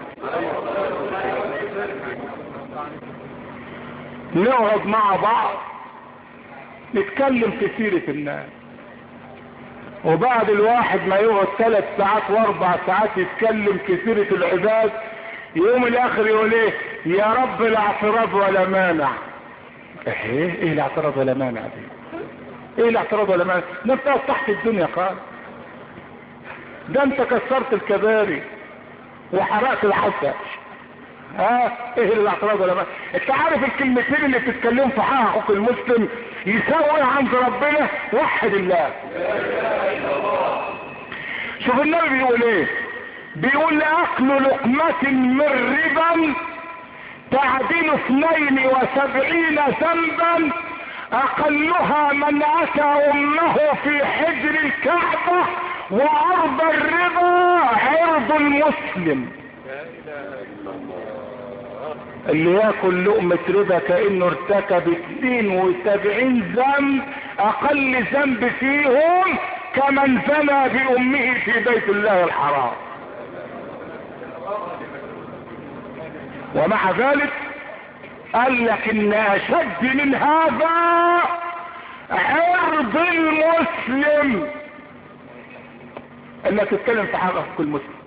نقعد مع بعض نتكلم في سيرة الناس، وبعد الواحد ما يقعد ثلاث ساعات واربع ساعات يتكلم في سيرة العباد، يوم الاخر يقول ايه؟ يا رب لا اعتراض ولا مانع. ايه ايه الاعتراض ولا مانع دي؟ ايه الاعتراض ولا مانع؟ ده انت تحت الدنيا خالص، ده انت كسرت الكباري وحرقت الحسن ها ايه الاعتراض ولا ما؟ انت عارف الكلمتين اللي بتتكلم في حقوق المسلم يساوي عند ربنا؟ وحد الله. شوف النبي بيقول ايه، بيقول اكل لقمة من ربا تعدل اثنين وسبعين ذنبا اقلها من اتى امه في حجر الكعبة وعرض الربا عرض المسلم. اللي ياكل لقمة ربا كأنه ارتكب اثنين وسبعين ذنب، اقل ذنب فيهم كمن زنى بامه في بيت الله الحرام. ومع ذلك قال لك ان اشد من هذا عرض المسلم، انك تتكلم في حقك كل مسلم.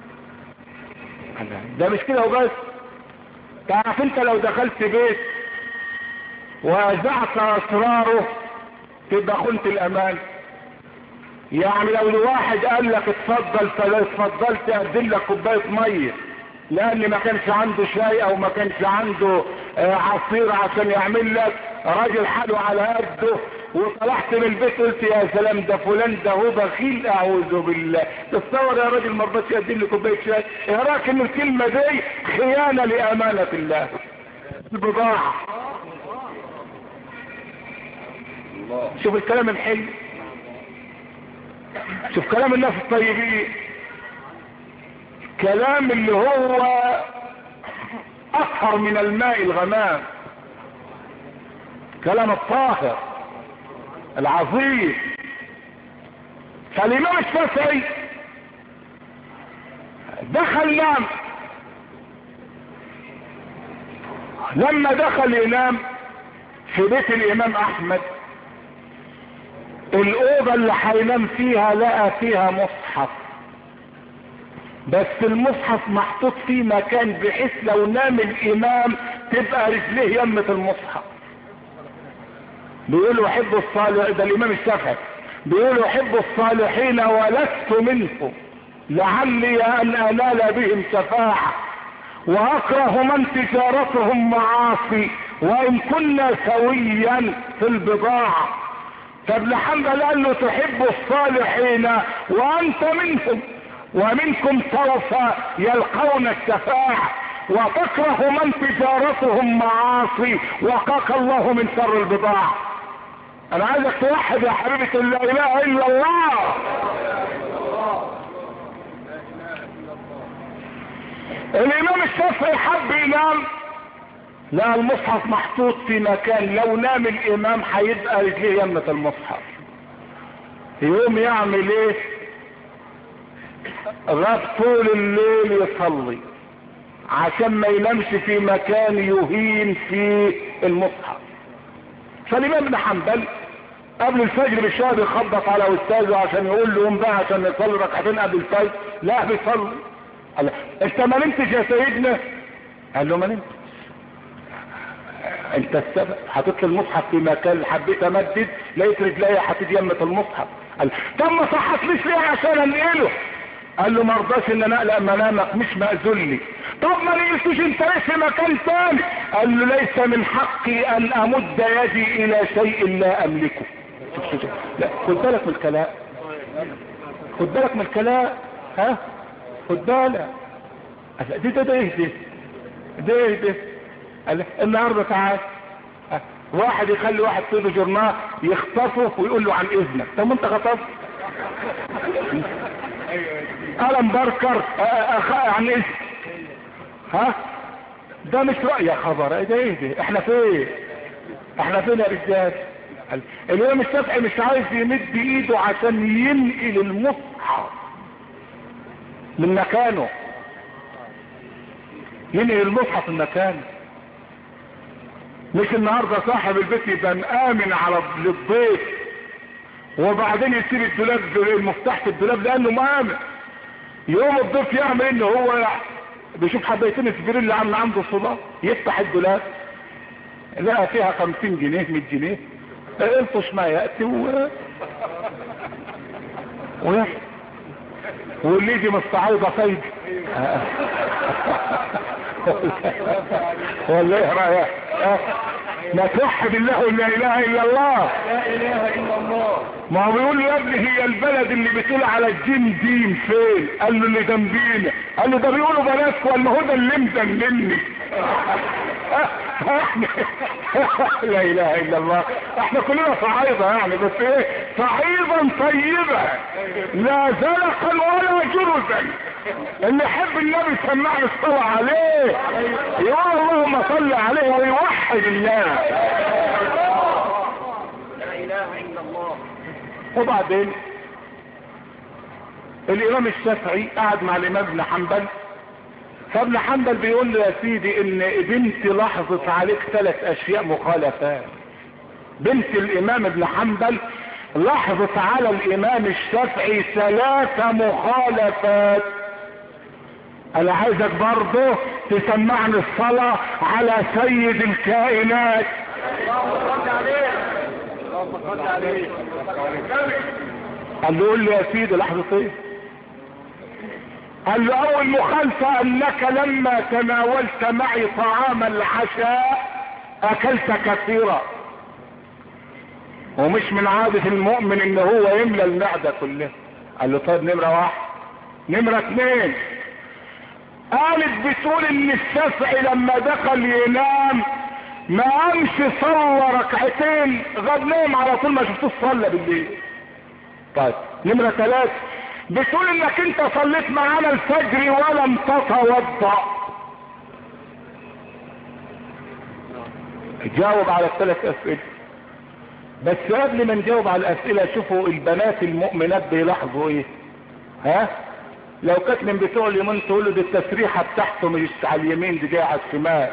ده مش كده وبس، تعرف انت لو دخلت بيت وازعت اسراره تبقى خنت الامان. يعني لو الواحد قال لك اتفضل فلا اتفضلت اقدم لك كوبايه ميه لان ما كانش عنده شاي او ما كانش عنده عصير عشان يعمل لك، راجل حاله على قده، وطلعت من البيت قلت يا سلام ده فلان ده هو بخيل، اعوذ بالله. تتصور يا راجل ما رضاش يقدم لي كوبايه شاي؟ ايه رايك ان الكلمه دي خيانه لامانه الله؟ البضاعه. شوف الكلام الحلو، شوف كلام الناس الطيبين، كلام اللي هو اطهر من الماء الغمام، كلام الطاهر العظيم. فالامام الشافعي دخل نام، لما دخل ينام في بيت الامام احمد، الاوضه اللي هينام فيها لقى فيها مصحف، بس المصحف محطوط في مكان بحيث لو نام الامام تبقى رجليه يمة المصحف. بيقولوا احب الصالح، ده الامام الشافعي بيقولوا احب الصالحين ولست منهم لعلي ان انال بهم شفاعة، واكره من تجارتهم معاصي وان كنا سويا في البضاعة. فابن حنبل قال له تحب الصالحين وانت منهم ومنكم سوف يلقون الشفاعة، وتكره من تجارتهم معاصي وقاك الله من شر البضاعة. انا عايزك توحد يا حبيبة لا اله الا الله. الامام الشافعي حب ينام، لا المصحف محطوط في مكان لو نام الامام هيبقى رجليه يمة المصحف. يقوم يعمل ايه؟ غاب طول الليل يصلي عشان ما ينامش في مكان يهين في المصحف. فالامام ابن حنبل قبل الفجر بشويه بيخبط على استاذه عشان يقول له قوم بقى عشان نصلي ركعتين قبل الفجر. لا بيصلي. قال انت ما نمتش يا سيدنا؟ قال له ما نمتش. انت السبب، حطيت المصحف في مكان حبيت امدد لقيت رجلي حطيت يمة المصحف. قال طب ما صحتليش ليه عشان انقله؟ قال له ما رضاش ان انا اقلق منامك، مش مأذون لي. طب ما لقيتوش انت ليه في مكان تاني؟ قال له ليس من حقي ان امد يدي الى شيء لا املكه. شوف شوف شوف. لا خد بالك من الكلام، خد بالك من الكلام، ها خد بالك. دي ده ده ايه ده ده ايه ده؟ قال النهارده تعال واحد يخلي واحد في ايده جورنال يخطفه ويقول له عن اذنك. طب ما انت خطفت. ألم بركر عن اذن، ها ده مش رأي يا خبر. ده ايه ده؟ احنا فين احنا فين يا رجال؟ الامام الشافعي مش عايز يمد ايده عشان ينقل المصحف من مكانه، ينقل المصحف من مكانه. مش النهارده صاحب البيت يبقى مآمن على الضيف وبعدين يسيب الدولاب المفتاح في الدولاب لانه مآمن. يوم الضيف يعمل انه هو بيشوف حبايتين السبيرين اللي عامل عنده صلاة، يفتح الدولاب لقى فيها خمسين جنيه مية جنيه، الطش ما يأتي و ويحي واللي يجي مستعوضة فايدة. ولا ايه رايك؟ ما توحد الله ولا اله الا الله. لا اله الا الله. ما هو بيقول له يا ابني هي البلد اللي بتقول على الجيم ديم فين؟ قال له اللي جنبينا. قال له ده بيقولوا بلاش ولا هو ده اللي مدللني. لا اله الا الله. احنا كلنا صعيدة يعني، بس ايه؟ صعيدا طيبة لا زلقا ولا جرزا. اللي يحب النبي سمعني الصلاة عليه يقول اللهم صل عليه ويوحد الله. لا اله الا الله. وبعدين الامام الشافعي قعد مع الامام ابن حنبل، فابن حنبل بيقول له يا سيدي ان بنتي لاحظت عليك ثلاث اشياء مخالفات. بنت الامام ابن حنبل لاحظت على الامام الشافعي ثلاث مخالفات. انا عايزك برضه تسمعني الصلاة على سيد الكائنات. اللهم صل عليه. اللهم صل عليه. قال له قول لي يا سيدي لحظة ايه؟ قال له اول مخالفة انك لما تناولت معي طعام العشاء اكلت كثيرا، ومش من عادة المؤمن ان هو يملى المعدة كلها. قال له طيب نمرة واحد. نمرة اثنين، قالت بتقول ان الشافعي لما دخل ينام ما قامش صلى ركعتين، غاب نام على طول ما شفتوش صلى بالليل. طيب نمرة ثلاثة، بتقول انك انت صليت معانا الفجر ولم تتوضأ. جاوب على الثلاث اسئلة. بس قبل ما نجاوب على الاسئلة شوفوا البنات المؤمنات بيلاحظوا ايه. ها لو كانت من بتوع اليمين تقول له دي التسريحة بتاعته مش على اليمين دي جايه على الشمال.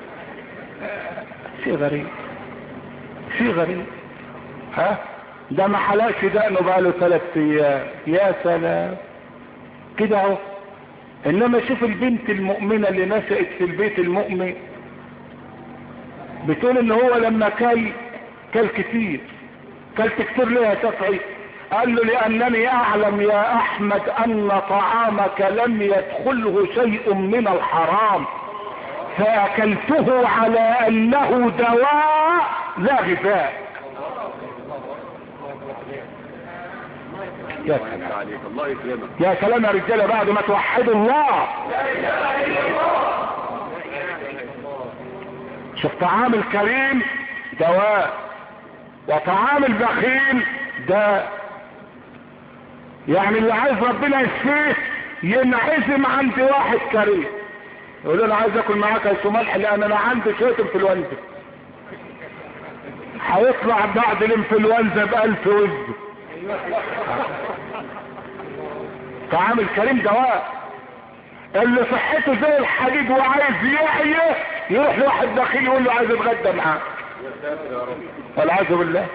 شيء غريب، شيء غريب. ها ده ما حلاش دقنه بقاله ثلاث ايام. يا سلام كده اهو. انما شوف البنت المؤمنة اللي نشأت في البيت المؤمن بتقول ان هو لما كل كل كتير. كلت كتير ليه يا شافعي؟ قال له لانني اعلم يا احمد ان طعامك لم يدخله شيء من الحرام، فاكلته على انه دواء لا غذاء. يا سلام الله يكرمك. يا سلام يا رجاله بعد ما توحدوا الله. شوف طعام الكريم دواء وطعام البخيل داء. يعني اللي عايز ربنا يشفيه ينعزم عند واحد كريم يقول له انا عايز اكل معاك يا ملح لان انا عندي شويه انفلونزا. هيطلع بعد الانفلونزا بألف وزن. طعام الكريم دواء. اللي صحته زي الحديد وعايز يحيى يروح لواحد بخيل يقول له عايز اتغدى معاه. والعياذ بالله.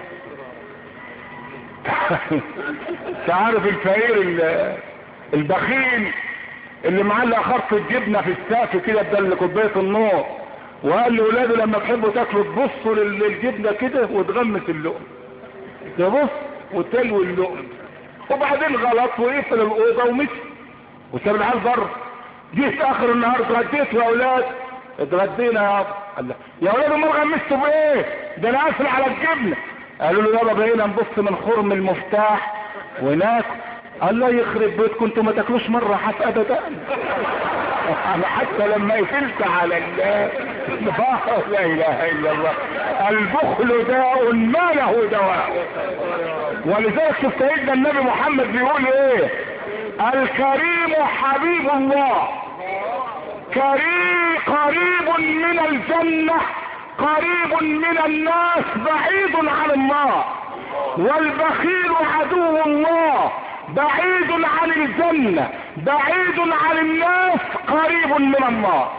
تعرف الفقير البخيل اللي معلق خرطة الجبنة في السقف كده بدل كوباية النور، وقال لاولاده لما تحبوا تاكلوا تبصوا للجبنة كده وتغمس اللقم، تبص وتلوي اللقم، وبعدين غلط وقفل الاوضه ومشي وساب العيال بره. جيت اخر النهار اتغديت يا اولاد. اتغدينا يا ابا. قال له يا اولاد امال غمستوا بايه؟ ده انا قافل على الجبنه. قالوا له يابا بقينا نبص من خرم المفتاح وناكل. الله يخرب بيتكم انتوا ما تاكلوش مره حف ابدا. انا حتى لما قفلت على الله لا اله الا الله. البخل داء ما له دواء. ولذلك شوف سيدنا النبي محمد بيقول ايه؟ الكريم حبيب الله، كريم قريب من الجنة، قريب من الناس، بعيد عن الله. والبخيل عدو الله، بعيد عن الجنة، بعيد عن الناس، قريب من الله.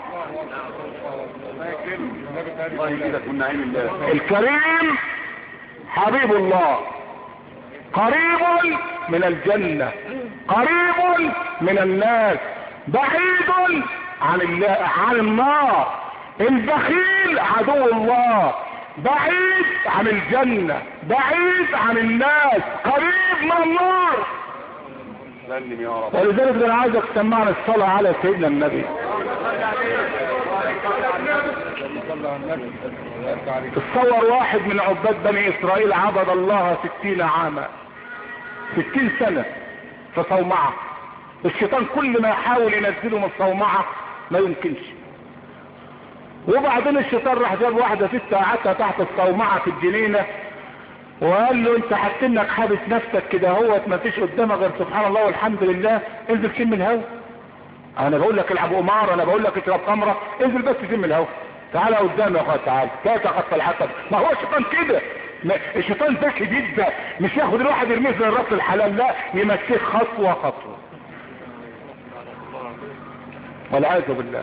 الكريم حبيب الله، قريب من الجنة، قريب من الناس، بعيد عن الله عن النار. البخيل عدو الله، بعيد عن الجنة، بعيد عن الناس، قريب من النار. ولذلك انا عايزك تسمعنا الصلاة على سيدنا النبي. تصور واحد من عباد بني اسرائيل عبد الله ستين عاما، ستين سنة في صومعة. الشيطان كل ما يحاول ينزله من الصومعة ما يمكنش. وبعدين الشيطان راح جاب واحدة ست قعدتها تحت الصومعة في الجنينة وقال له انت حاطينك حابس نفسك كده اهوت ما فيش قدامك غير سبحان الله والحمد لله، انزل شم الهوا. انا بقول لك العب قمار، انا بقول لك اشرب خمره، انزل بس شم الهوا، تعالى قدامي يا اخويا تعالى، لا تخطى الحسب. ما هو الشيطان كده، الشيطان ذكي جدا، مش ياخد الواحد يرميه زي الراس الحلال، لا يمشيه خطوه خطوه. والعياذ بالله.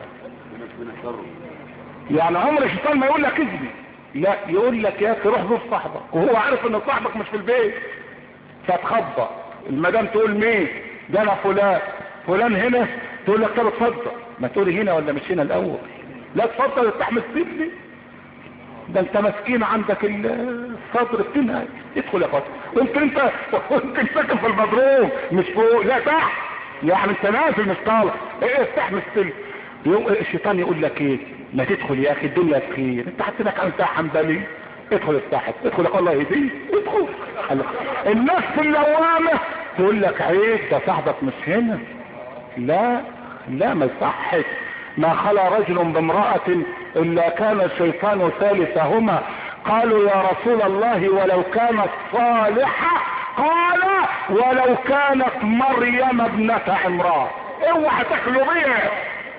يعني عمر الشيطان ما يقول لك اذني، لا يقول لك يا اخي روح زور صاحبك وهو عارف ان صاحبك مش في البيت، فتخبى المدام تقول مين ده؟ انا فلان. فلان هنا؟ تقول لك طب اتفضل. ما تقولي هنا ولا مش هنا الاول؟ لا اتفضل استحمل سيبني، ده انت مسكين عندك الصدر بتنهي. ادخل يا فاطمه، يمكن انت يمكن ساكن في المضروب مش فوق، لا تحت، يعني انت نازل مش طالع. ايه استحمل السلم. الشيطان يقول لك ايه؟ ما تدخل يا اخي الدنيا بخير، انت حسيتك انت حنبلي، ادخل افتحت، ادخل يا الله يهديك، ادخل. النفس اللوامه تقول لك عيب ده صاحبك مش هنا، لا لا ما يصحش. ما خلا رجل بامرأة الا كان الشيطان ثالثهما. قالوا يا رسول الله ولو كانت صالحة؟ قال ولو كانت مريم ابنة عمران. اوعى تخلو بيها،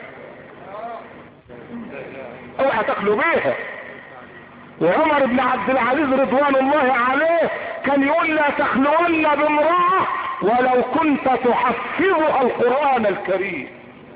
اوعى تخلو بيها. وعمر بن عبد العزيز رضوان الله عليه كان يقول لا تخلون بامرأة ولو كنت تحفظها القرآن الكريم.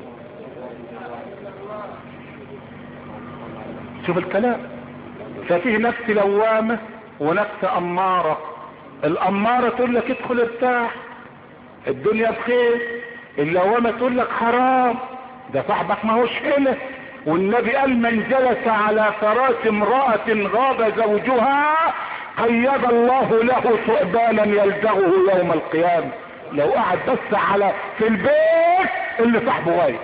شوف الكلام. ففيه نفس لوامة ونفس أمارة. الأمارة تقول لك ادخل ارتاح الدنيا بخير، اللوامة تقول لك حرام ده صاحبك ما هوش هنا. والنبي قال من جلس على فراش امرأة غاب زوجها قيد الله له ثعبانا يلدغه يوم القيامة. لو قعد بس على في البيت اللي صاحبه غايب.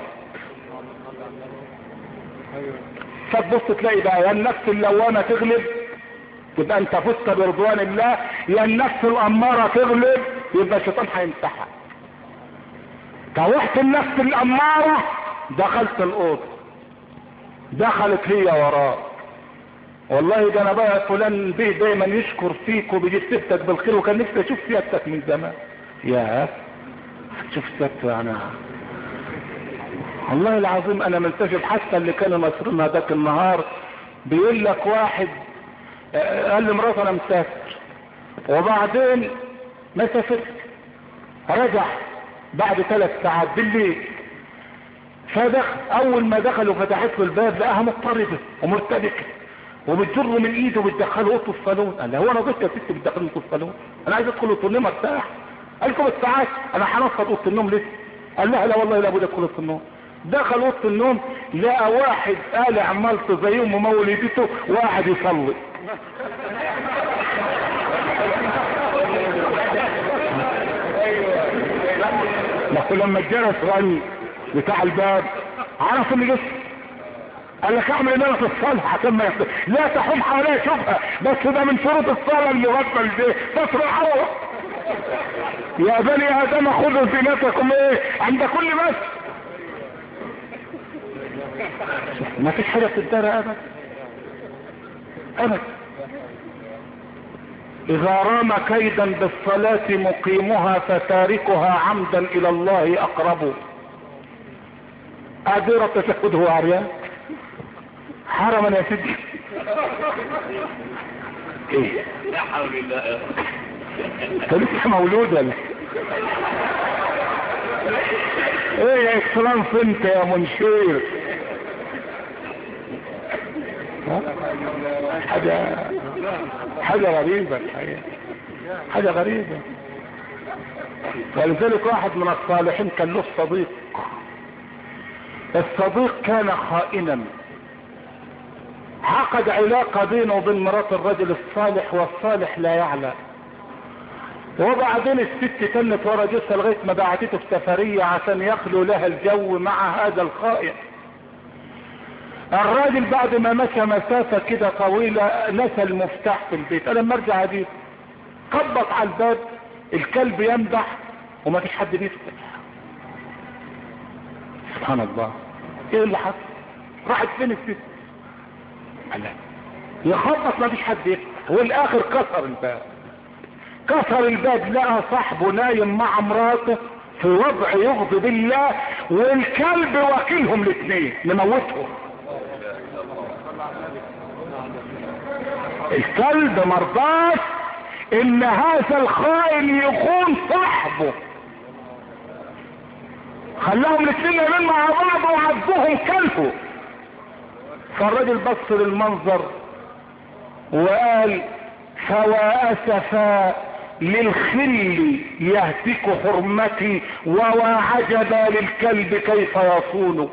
فتبص تلاقي بقى يا النفس اللوامة تغلب تبقى انت فزت برضوان الله، يا النفس الامارة تغلب يبقى الشيطان هيمسحها. توحت النفس الامارة دخلت الاوضه، دخلت هي وراك. والله ده انا بقى فلان بيه دايما يشكر فيك وبيجيب سيرتك بالخير، وكان نفسي اشوف سيادتك من زمان. يا شوف سيادته يعني والله العظيم انا منتجب. حتى اللي كانوا مسرون هذاك النهار بيقول لك واحد قال لي مرات انا مسافر، وبعدين ما سافرت، رجع بعد ثلاث ساعات بالليل. فدخل، اول ما دخل وفتحت له الباب لقاها مضطربه ومرتبكه وبتجره من ايده وبتدخله اوضه الصالون. قال هو انا ضيف يا ست بتدخلني اوضه الصالون؟ انا عايز ادخل اوضه النوم ارتاح. قال لكم الساعات انا هنفض اوضه النوم لسه. قال لها لا والله لابد ادخل اوضه النوم. دخل اوضه النوم لقى واحد قالع ملط زي ام مولدته وقاعد يصلي. لكن لما الجرس غني بتاع الباب عرف اللي جسم. قال لك اعمل ان انا في الصلاة عشان ما يحصل. لا تحوم حواليها شوفها، بس ده من شروط الصلاة اللي غفل دي تصرع هو. يا بني ادم خذوا زينتكم ايه عند كل بس. ما فيش حاجة في الدار ابدا ابدا. اذا رام كيدا بالصلاة مقيمها فتاركها عمدا الى الله اقرب. قادرة تشهده عريان حرما يا سيدي. ايه لا حول الله. انت لسه مولودة ايه يا اكسلانس انت يا منشير؟ حاجة حاجة غريبة الحقيقة، حاجة غريبة. ولذلك واحد من الصالحين كان له صديق، الصديق كان خائنا، عقد علاقة بينه وبين مرات الرجل الصالح والصالح لا يعلم. وبعدين الست تنت ورا جثة لغاية ما بعتته في سفرية عشان يخلو لها الجو مع هذا الخائن. الراجل بعد ما مشى مسافة كده طويلة نسى المفتاح في البيت. انا لما ارجع ادير خبط على الباب، الكلب يمدح وما فيش حد بيفتح. سبحان الله، ايه اللي حصل؟ راحت فين الست؟ لا يخبط ما فيش حد يفتح، والاخر كسر الباب. كسر الباب لقى صاحبه نايم مع مراته في وضع يغضب الله، والكلب وكيلهم الاثنين نموتهم. الكلب مرضاش ان هذا الخائن يخون صاحبه، خلاهم الاثنين يمين مع بعض وعضهم كلبه. فالراجل بص للمنظر وقال فوا اسفا للخل يهتك حرمتي ووا عجبا للكلب كيف يصون.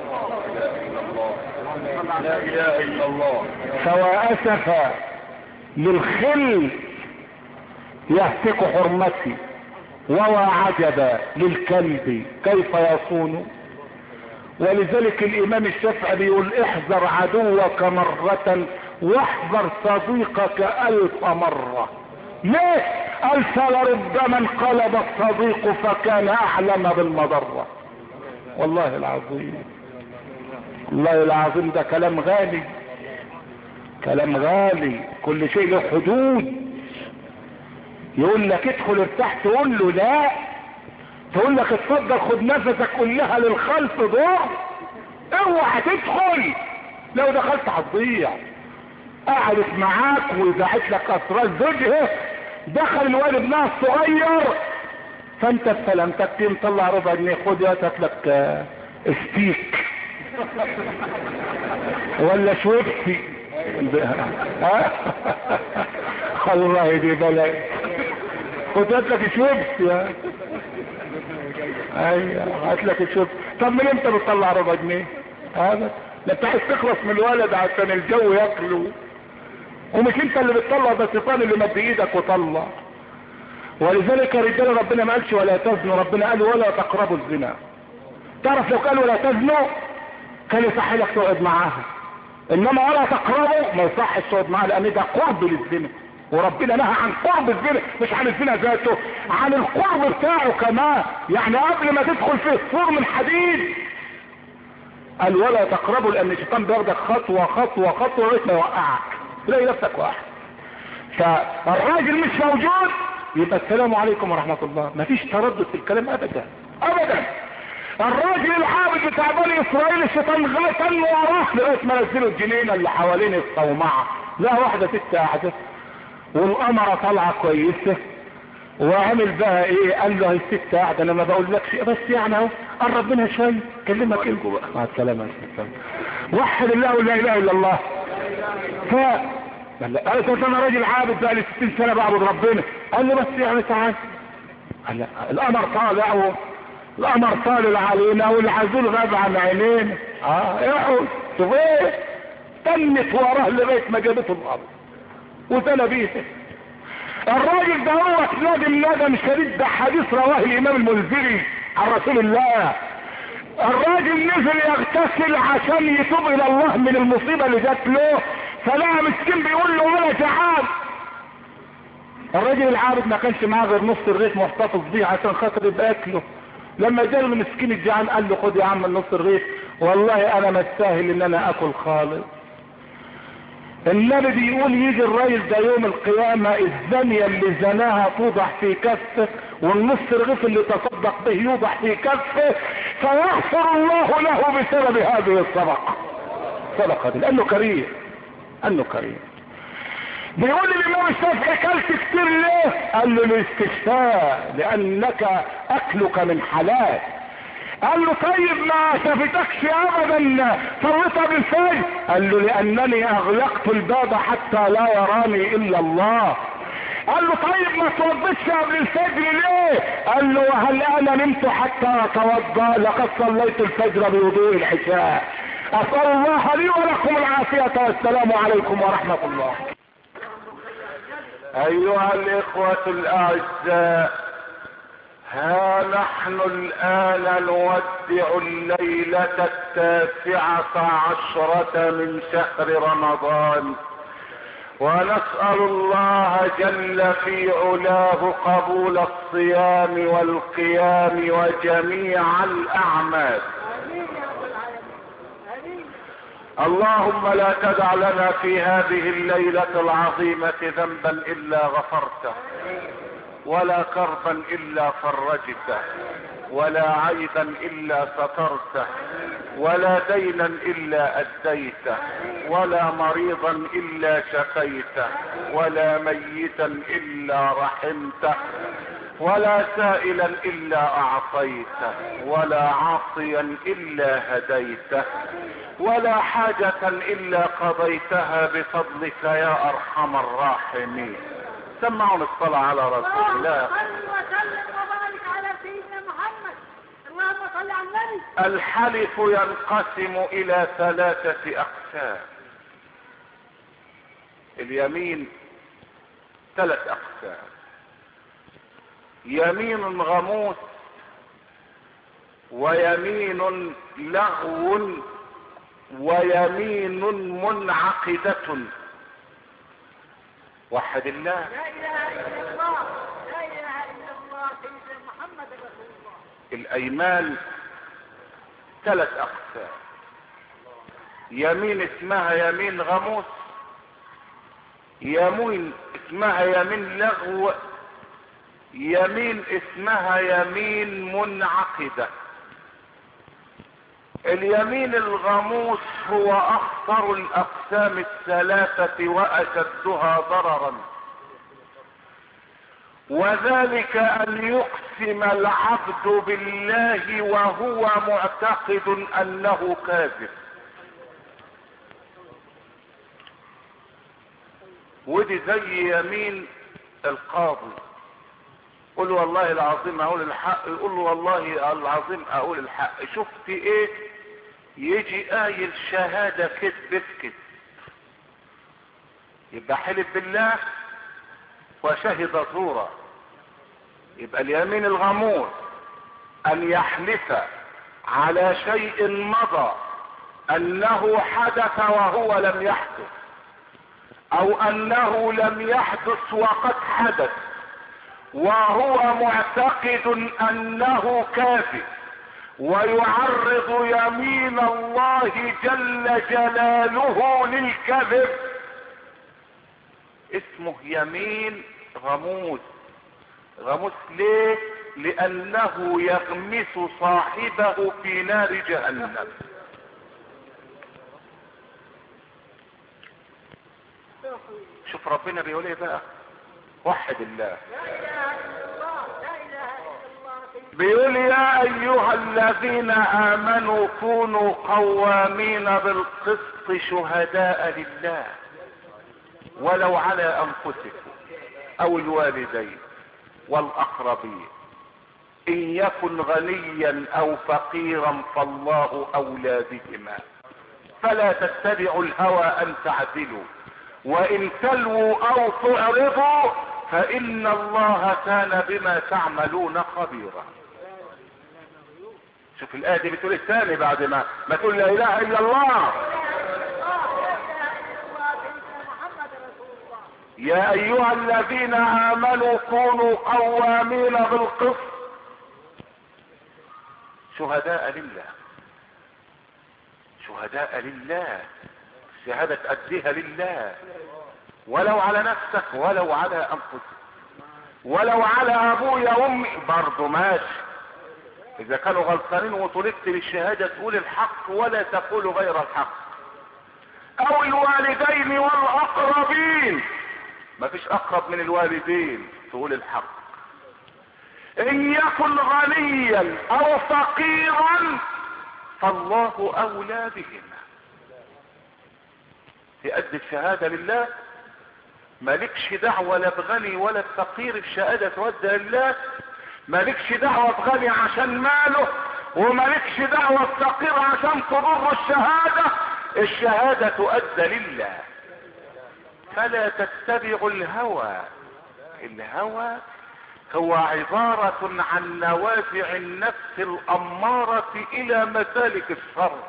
لا اله الا الله. فوا اسفا للخل يهتك حرمتي ووا عجبا للكلب كيف يصون. ولذلك الامام الشافعي بيقول احذر عدوك مرة واحذر صديقك الف مرة. ليه؟ قال فلربما انقلب الصديق فكان اعلم بالمضرة. والله العظيم، والله العظيم ده كلام غالي، كلام غالي. كل شيء له حدود. يقول لك ادخل ارتاح تقول له لا، تقول لك اتفضل خد نفسك قول لها للخلف دور، اوعى تدخل، لو دخلت هتضيع. قعدت معاك وزعت لك اسرار زوجها، دخل الوالد ابنها الصغير فانت استلمتك تيم طلع ربع جنيه خد يا لك استيك ولا شويبسي ها والله دي بلاش خد لك شويبسي. ايوه هات لك شويبسي. طب من امتى بتطلع ربع جنيه؟ هذا لا انت عايز تخلص من الولد عشان الجو ياكله، ومش انت اللي بتطلع، ده الشيطان اللي مد ايدك وطلع. ولذلك يا رجاله ربنا ما قالش ولا تزنوا، ربنا قال ولا تقربوا الزنا. تعرف لو قال ولا تزنوا كان يصح لك تقعد معاها، انما ولا تقربوا ما يصحش تقعد معاها، لان ده قرب للزنا، وربنا نهى عن قرب الزنا مش عن الزنا ذاته، عن القرب بتاعه كمان. يعني قبل ما تدخل فيه سور من حديد قال ولا تقربوا، لان الشيطان بياخدك خطوه خطوه خطوه لغايه ما يوقعك تلاقي نفسك واحد. فالراجل مش موجود يبقى السلام عليكم ورحمه الله، مفيش تردد في الكلام ابدا ابدا. الراجل العابد بتاع بني اسرائيل الشيطان غلطن وراه لغايه ما نزلوا الجنينه اللي حوالين الصومعه، لا واحده ست قاعده والقمره طالعه كويسه، وعمل بقى ايه؟ قال له هي الست قاعده انا ما بقولكش بس يعني اهو قرب منها شويه كلمك انت بقى مع السلامه. وحد الله ولا اله الا الله. ف قال انا راجل عابد بقى لي ستين سنه بعبد ربنا. قال له بس يعني تعال. قال لا القمر طالع و... القمر طالع علينا والعزول غاب عن عينينا. اه اقعد شوف ايه؟ تنت وراه لغايه ما جابته الارض وزنى بيته. الراجل ده هو ندم ندم شديد، ده حديث رواه الامام المنذري عن رسول الله. الراجل نزل يغتسل عشان يتوب الى الله من المصيبه اللي جات له، فلقى مسكين بيقول له ولا جعان. الراجل العابد ما كانش معاه غير نص الرغيف محتفظ بيه عشان خاطر يبقى اكله. لما جاء المسكين الجعان قال له خد يا عم النص الرغيف، والله انا مستاهل ان انا اكل خالص. النبي بيقول يجي الراجل ده يوم القيامة الزانية اللي زناها توضع في كفه، والنص الرغيف اللي تصدق به يوضع في كفه، فيغفر الله له بسبب هذه الصدقة. صدقة دي لانه كريم، انه كريم. بيقول الامام الشافعي كلت كتير ليه؟ قال له الاستشفاء، لانك اكلك من حلال. قال له طيب ما شافتكش ابدا صليتها بالفجر؟ قال له لانني اغلقت الباب حتى لا يراني الا الله. قال له طيب ما توضيتش قبل الفجر ليه؟ قال له وهل انا نمت حتى اتوضا؟ لقد صليت الفجر بوضوء العشاء. اسال الله لي ولكم العافيه والسلام عليكم ورحمه الله. ايها الاخوه الاعزاء، ها نحن الآن نودع الليلة التاسعة عشرة من شهر رمضان، ونسأل الله جل في علاه قبول الصيام والقيام وجميع الأعمال. اللهم لا تدع لنا في هذه الليلة العظيمة ذنبا إلا غفرته، ولا كربا إلا فرجته، ولا عيبا إلا سترته، ولا دينا إلا أديته، ولا مريضا إلا شفيته، ولا ميتا إلا رحمته، ولا سائلا إلا أعطيته، ولا عاصيا إلا هديته، ولا حاجة إلا قضيتها بفضلك يا أرحم الراحمين. سمعوا الصلاة على رسول الله. صل وسلم وبارك على سيدنا محمد. اللهم صل على النبي. الحلف ينقسم إلى ثلاثة أقسام. اليمين ثلاث أقسام: يمين غموس، ويمين لغو، ويمين منعقدة. وحد الله. لا اله الا الله، لا اله الا الله سيدنا محمد رسول الله. الايمان ثلاث اقسام: يمين اسمها يمين غموس، يمين اسمها يمين لغو، يمين اسمها يمين منعقدة. اليمين الغموس هو اخطر الاقسام الثلاثة واشدها ضررا، وذلك ان يقسم العبد بالله وهو معتقد انه كاذب. ودي زي يمين القاضي، قل والله العظيم اقول الحق، يقول له والله العظيم اقول الحق. شفت ايه؟ يجي قايل شهادة كذب كذب، يبقى حلف بالله وشهد زورا. يبقى اليمين الغموس ان يحلف على شيء مضى انه حدث وهو لم يحدث، او انه لم يحدث وقد حدث، وهو معتقد انه كاذب، ويعرض يمين الله جل جلاله للكذب. اسمه يمين غموس. غموس ليه؟ لانه يغمس صاحبه في نار جهنم. شوف ربنا بيقول ايه بقى؟ وحد الله. بيقول يا ايها الذين امنوا كونوا قوامين بالقسط شهداء لله ولو على انفسكم او الوالدين والاقربين ان يكن غنيا او فقيرا فالله اولى بهما فلا تتبعوا الهوى ان تعدلوا وان تلووا او تعرضوا فان الله كان بما تعملون خبيرا. شوف الآية دي بتقول الثاني بعد ما ما تقول لا اله الا الله. يا ايها الذين امنوا كونوا قوامين بالقسط شهداء لله. شهداء لله، شهادة تأديها لله، ولو على نفسك ولو على انفسك ولو على ابويا وامي برضه ماشي، اذا كانوا غلطانين وطلبت بالشهادة تقول الحق ولا تقول غير الحق، او الوالدين والاقربين، ما فيش اقرب من الوالدين تقول الحق، ان يكن غنيا او فقيرا فالله اولى بهما. تؤدي الشهادة لله، مالكش دعوة لا بغني ولا بفقير، الشهادة تودى لله. مالكش دعوة بغني عشان ماله، ومالكش دعوة بفقير عشان تضر الشهادة. الشهادة تؤدى لله. فلا تتبعوا الهوى. الهوى هو عبارة عن نوازع النفس الأمارة إلى مسالك الشر.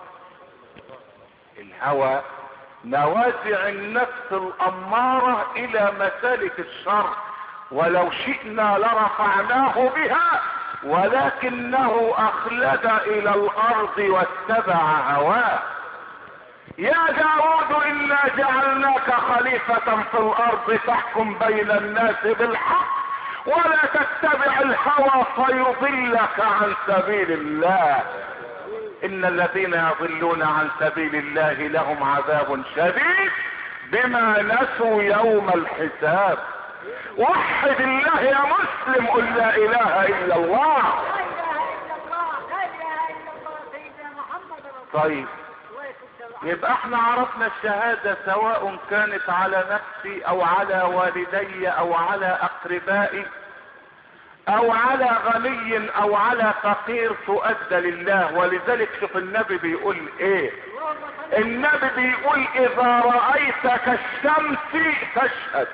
الهوى نوازع النفس الأمارة إلى مسالك الشر، ولو شئنا لرفعناه بها ولكنه أخلد إلى الأرض واتبع هواه. يا داود إنا جعلناك خليفة في الأرض تحكم بين الناس بالحق ولا تتبع الهوى فيضلك عن سبيل الله. إن الذين يضلون عن سبيل الله لهم عذاب شديد بما نسوا يوم الحساب. وحد الله يا مسلم، قل لا إله إلا الله. لا اله الا الله، لا اله الا الله سيدنا محمد رسول الله. طيب يبقى احنا عرفنا الشهادة سواء كانت على نفسي او على والدي او على اقربائي او على غني او على فقير تؤدى لله. ولذلك شوف النبي بيقول ايه، النبي بيقول اذا رأيت كالشمس فاشهد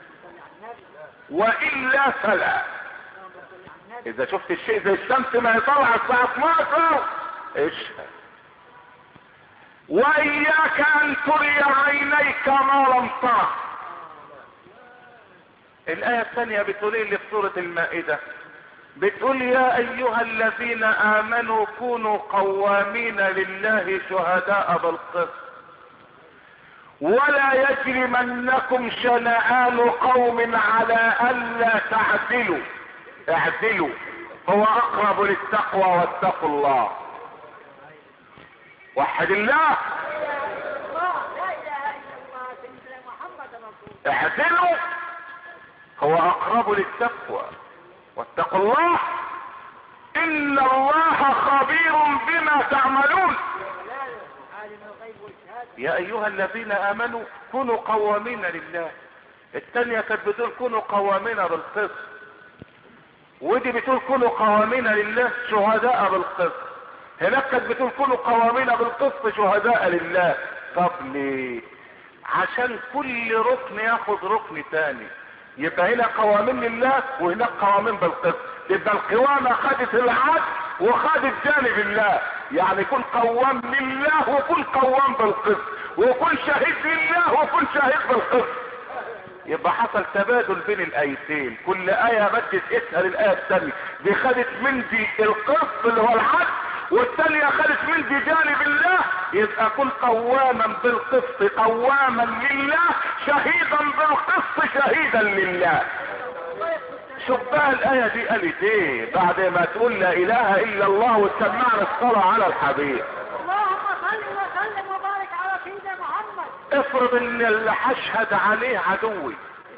والا فلا. اذا شفت الشيء زي الشمس ما يطلع الساعة اتناشر اشهد. واياك ان تري عينيك ما لم تر. الايه الثانيه بتقول ايه اللي في سوره المائده؟ بتقول يا ايها الذين امنوا كونوا قوامين لله شهداء بالقسط ولا يجرمنكم شنآن قوم على الا تعدلوا اعدلوا هو اقرب للتقوى واتقوا الله. وحد الله. لا اله الا الله سيدنا محمد رسول الله. اعدلوا هو اقرب للتقوى واتقوا الله ان الله خبير بما تعملون. عالم الغيب والشهاده. يا ايها الذين امنوا كونوا قوامين لله. الثانية كانت بتقول كونوا قوامين بالقسط، ودي بتقول كونوا قوامين لله شهداء بالقسط. هناك كانت بتقول كونوا قوامين بالقسط شهداء لله. طب ليه؟ عشان كل ركن ياخد ركن تاني. يبقى هنا قوامين لله وهناك قوامين بالقسط. يبقى القوامة خدت العدل وخدت جانب الله. يعني كن قوام لله وكن قوام بالقسط، وكن شهيد لله وكن شهيد بالقسط. يبقى حصل تبادل بين الايتين، كل ايه بدت اسهل الايه الثانيه. دي خدت من دي القسط اللي هو العدل، والثانيه خدت من دي جانب الله. يبقى كن قواما بالقسط قواما لله، شهيدا بالقسط شهيدا لله. شوف بقى الايه دي قالت ايه بعد ما تقول لا اله الا الله وتسمعنا الصلاه على الحبيب. اللهم صل وسلم وبارك على سيدنا محمد. افرض ان اللي هشهد عليه عدوي،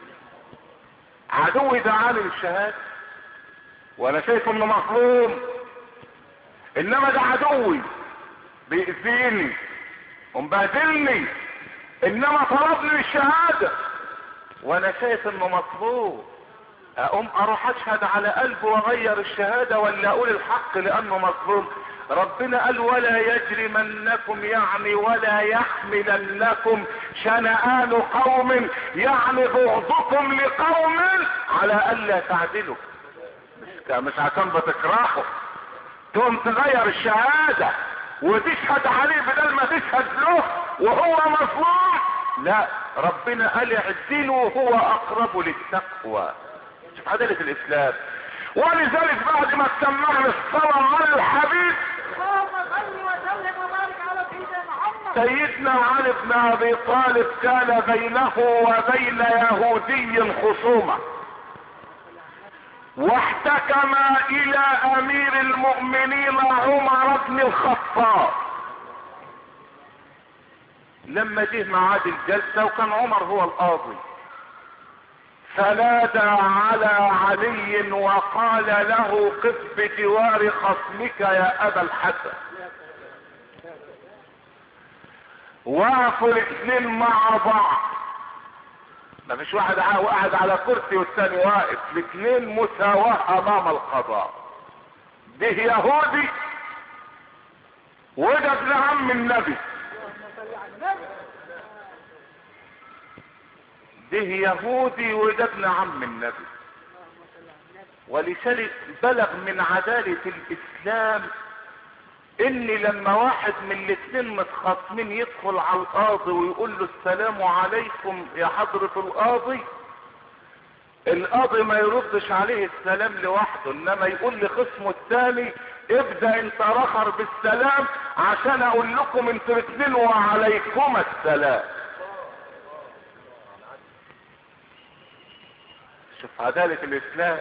عدوي ده عالم الشهاده وانا شايف انه مظلوم، انما ده عدوي بيأذيني ومبهدلني، انما طلبني الشهاده وانا شايف انه مظلوم. اقوم اروح اشهد على قلبه واغير الشهاده ولا اقول الحق لانه مظلوم؟ ربنا قال ولا يجرمنكم، يعني ولا يحملنكم شنآن قوم، يعني بغضكم لقوم على الا تعدلوا. مش مش عشان بتكرهوا تقوم تغير الشهاده وتشهد عليه بدل ما تشهد له وهو مظلوم. لا، ربنا قال اعدلوا هو اقرب للتقوى. شوف عدالة الاسلام. ولذلك بعد ما تسمعنا الصلاة على الحبيب اللهم صل وسلم وبارك على سيدنا محمد. سيدنا علي بن ابي طالب كان بينه وبين يهودي خصومة، واحتكم الى امير المؤمنين عمر بن الخطاب. لما جه معاد الجلسة وكان عمر هو القاضي، فنادى على علي وقال له قف بجوار خصمك يا ابا الحسن. وقفوا الاثنين مع بعض، ما فيش واحد قاعد على كرسي والثاني واقف، الاثنين مساواة امام القضاء. ده يهودي وده ابن عم النبي، ده يهودي وده ابن عم النبي. ولذلك بلغ من عدالة الاسلام ان لما واحد من الاثنين متخاصمين يدخل على القاضي ويقول له السلام عليكم يا حضرة القاضي، القاضي ما يردش عليه السلام لوحده، انما يقول لخصمه الثاني ابدأ انت رخر بالسلام عشان اقول لكم انتوا الاثنين وعليكم السلام. شوف عدالة الاسلام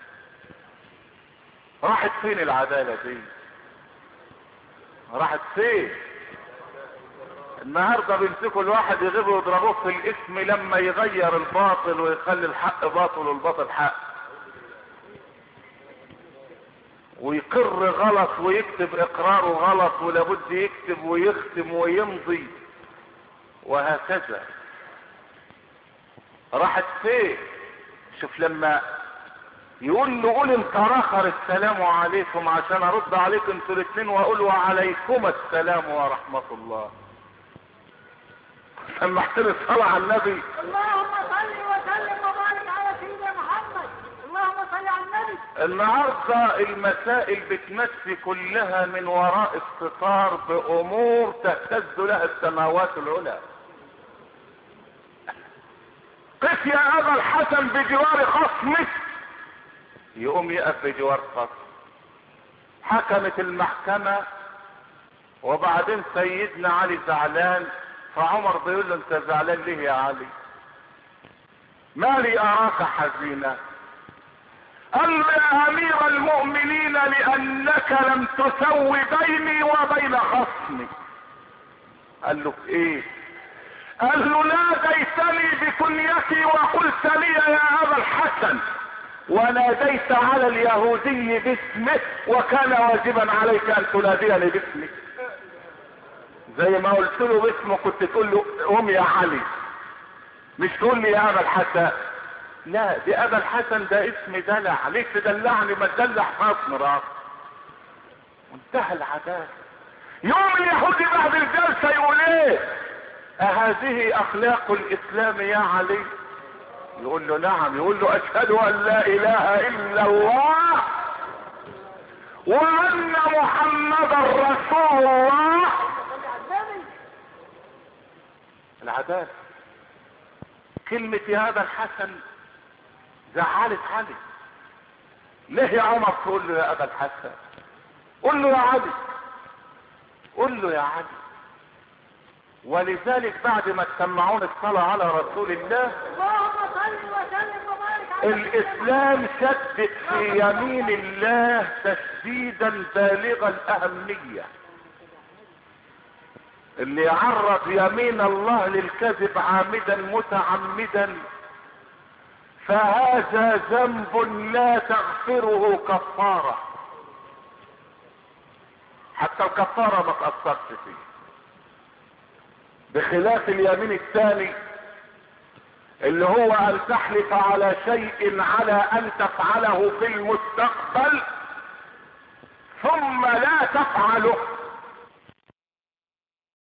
راحت فين العدالة دي؟ راحت فين؟ النهاردة بيمسكوا الواحد يغيبوا ويضربوه في الاسم لما يغير الباطل ويخلي الحق باطل والباطل حق، ويقر غلط ويكتب اقراره غلط ولابد يكتب ويختم ويمضي وهكذا. راحت فين؟ شوف لما يقول له قول انت رخر السلام عليكم عشان ارد عليكم انتوا الاثنين واقول وعليكم السلام ورحمة الله. سمحت لي الصلاة على النبي. اللهم صل وسلم وبارك على سيدنا محمد. اللهم صل على النبي. النهارده المسائل بتمشي كلها من وراء الستار بامور تهتز لها السماوات العلى. قف يا ابا الحسن بجوار خصمك، يقوم يقف بجوار خصم. حكمت المحكمة وبعدين سيدنا علي زعلان، فعمر بيقول له انت زعلان ليه يا علي؟ ما لي اراك حزينا؟ قال له يا امير المؤمنين لانك لم تسوي بيني وبين خصمي. قال له ايه؟ قال له ناديتني بكنيتي وقلت لي يا ابا الحسن، وناديت على اليهودي باسمه وكان واجبا عليك ان تناديني باسمي. زي ما قلت له باسمه كنت تقول له قوم يا علي، مش تقول لي يا ابا الحسن. لا، دي ابا الحسن ده اسم دلع، ليك تدلعني؟ ما تدلع خصم راس. وانتهى العداله. يوم اليهودي بعد الجلسه يقول ايه؟ اهذه اخلاق الاسلام يا علي؟ يقول له نعم. يقول له اشهد ان لا اله الا الله وان محمدا رسول الله. العدالة. كلمة يا ابا الحسن زعلت علي. ليه يا عمر تقول له يا ابا الحسن؟ قول له يا علي، قول له يا علي. ولذلك بعد ما تسمعون الصلاة على رسول الله، اللهم صل وسلم وبارك على الاسلام شدد في يمين الله تشديدا بالغ الاهمية. اللي يعرض يمين الله للكذب عامدا متعمدا فهذا ذنب لا تغفره كفارة، حتى الكفارة ما تأثرش فيه، بخلاف اليمين الثاني اللي هو ان تحلف على شيء على ان تفعله في المستقبل ثم لا تفعله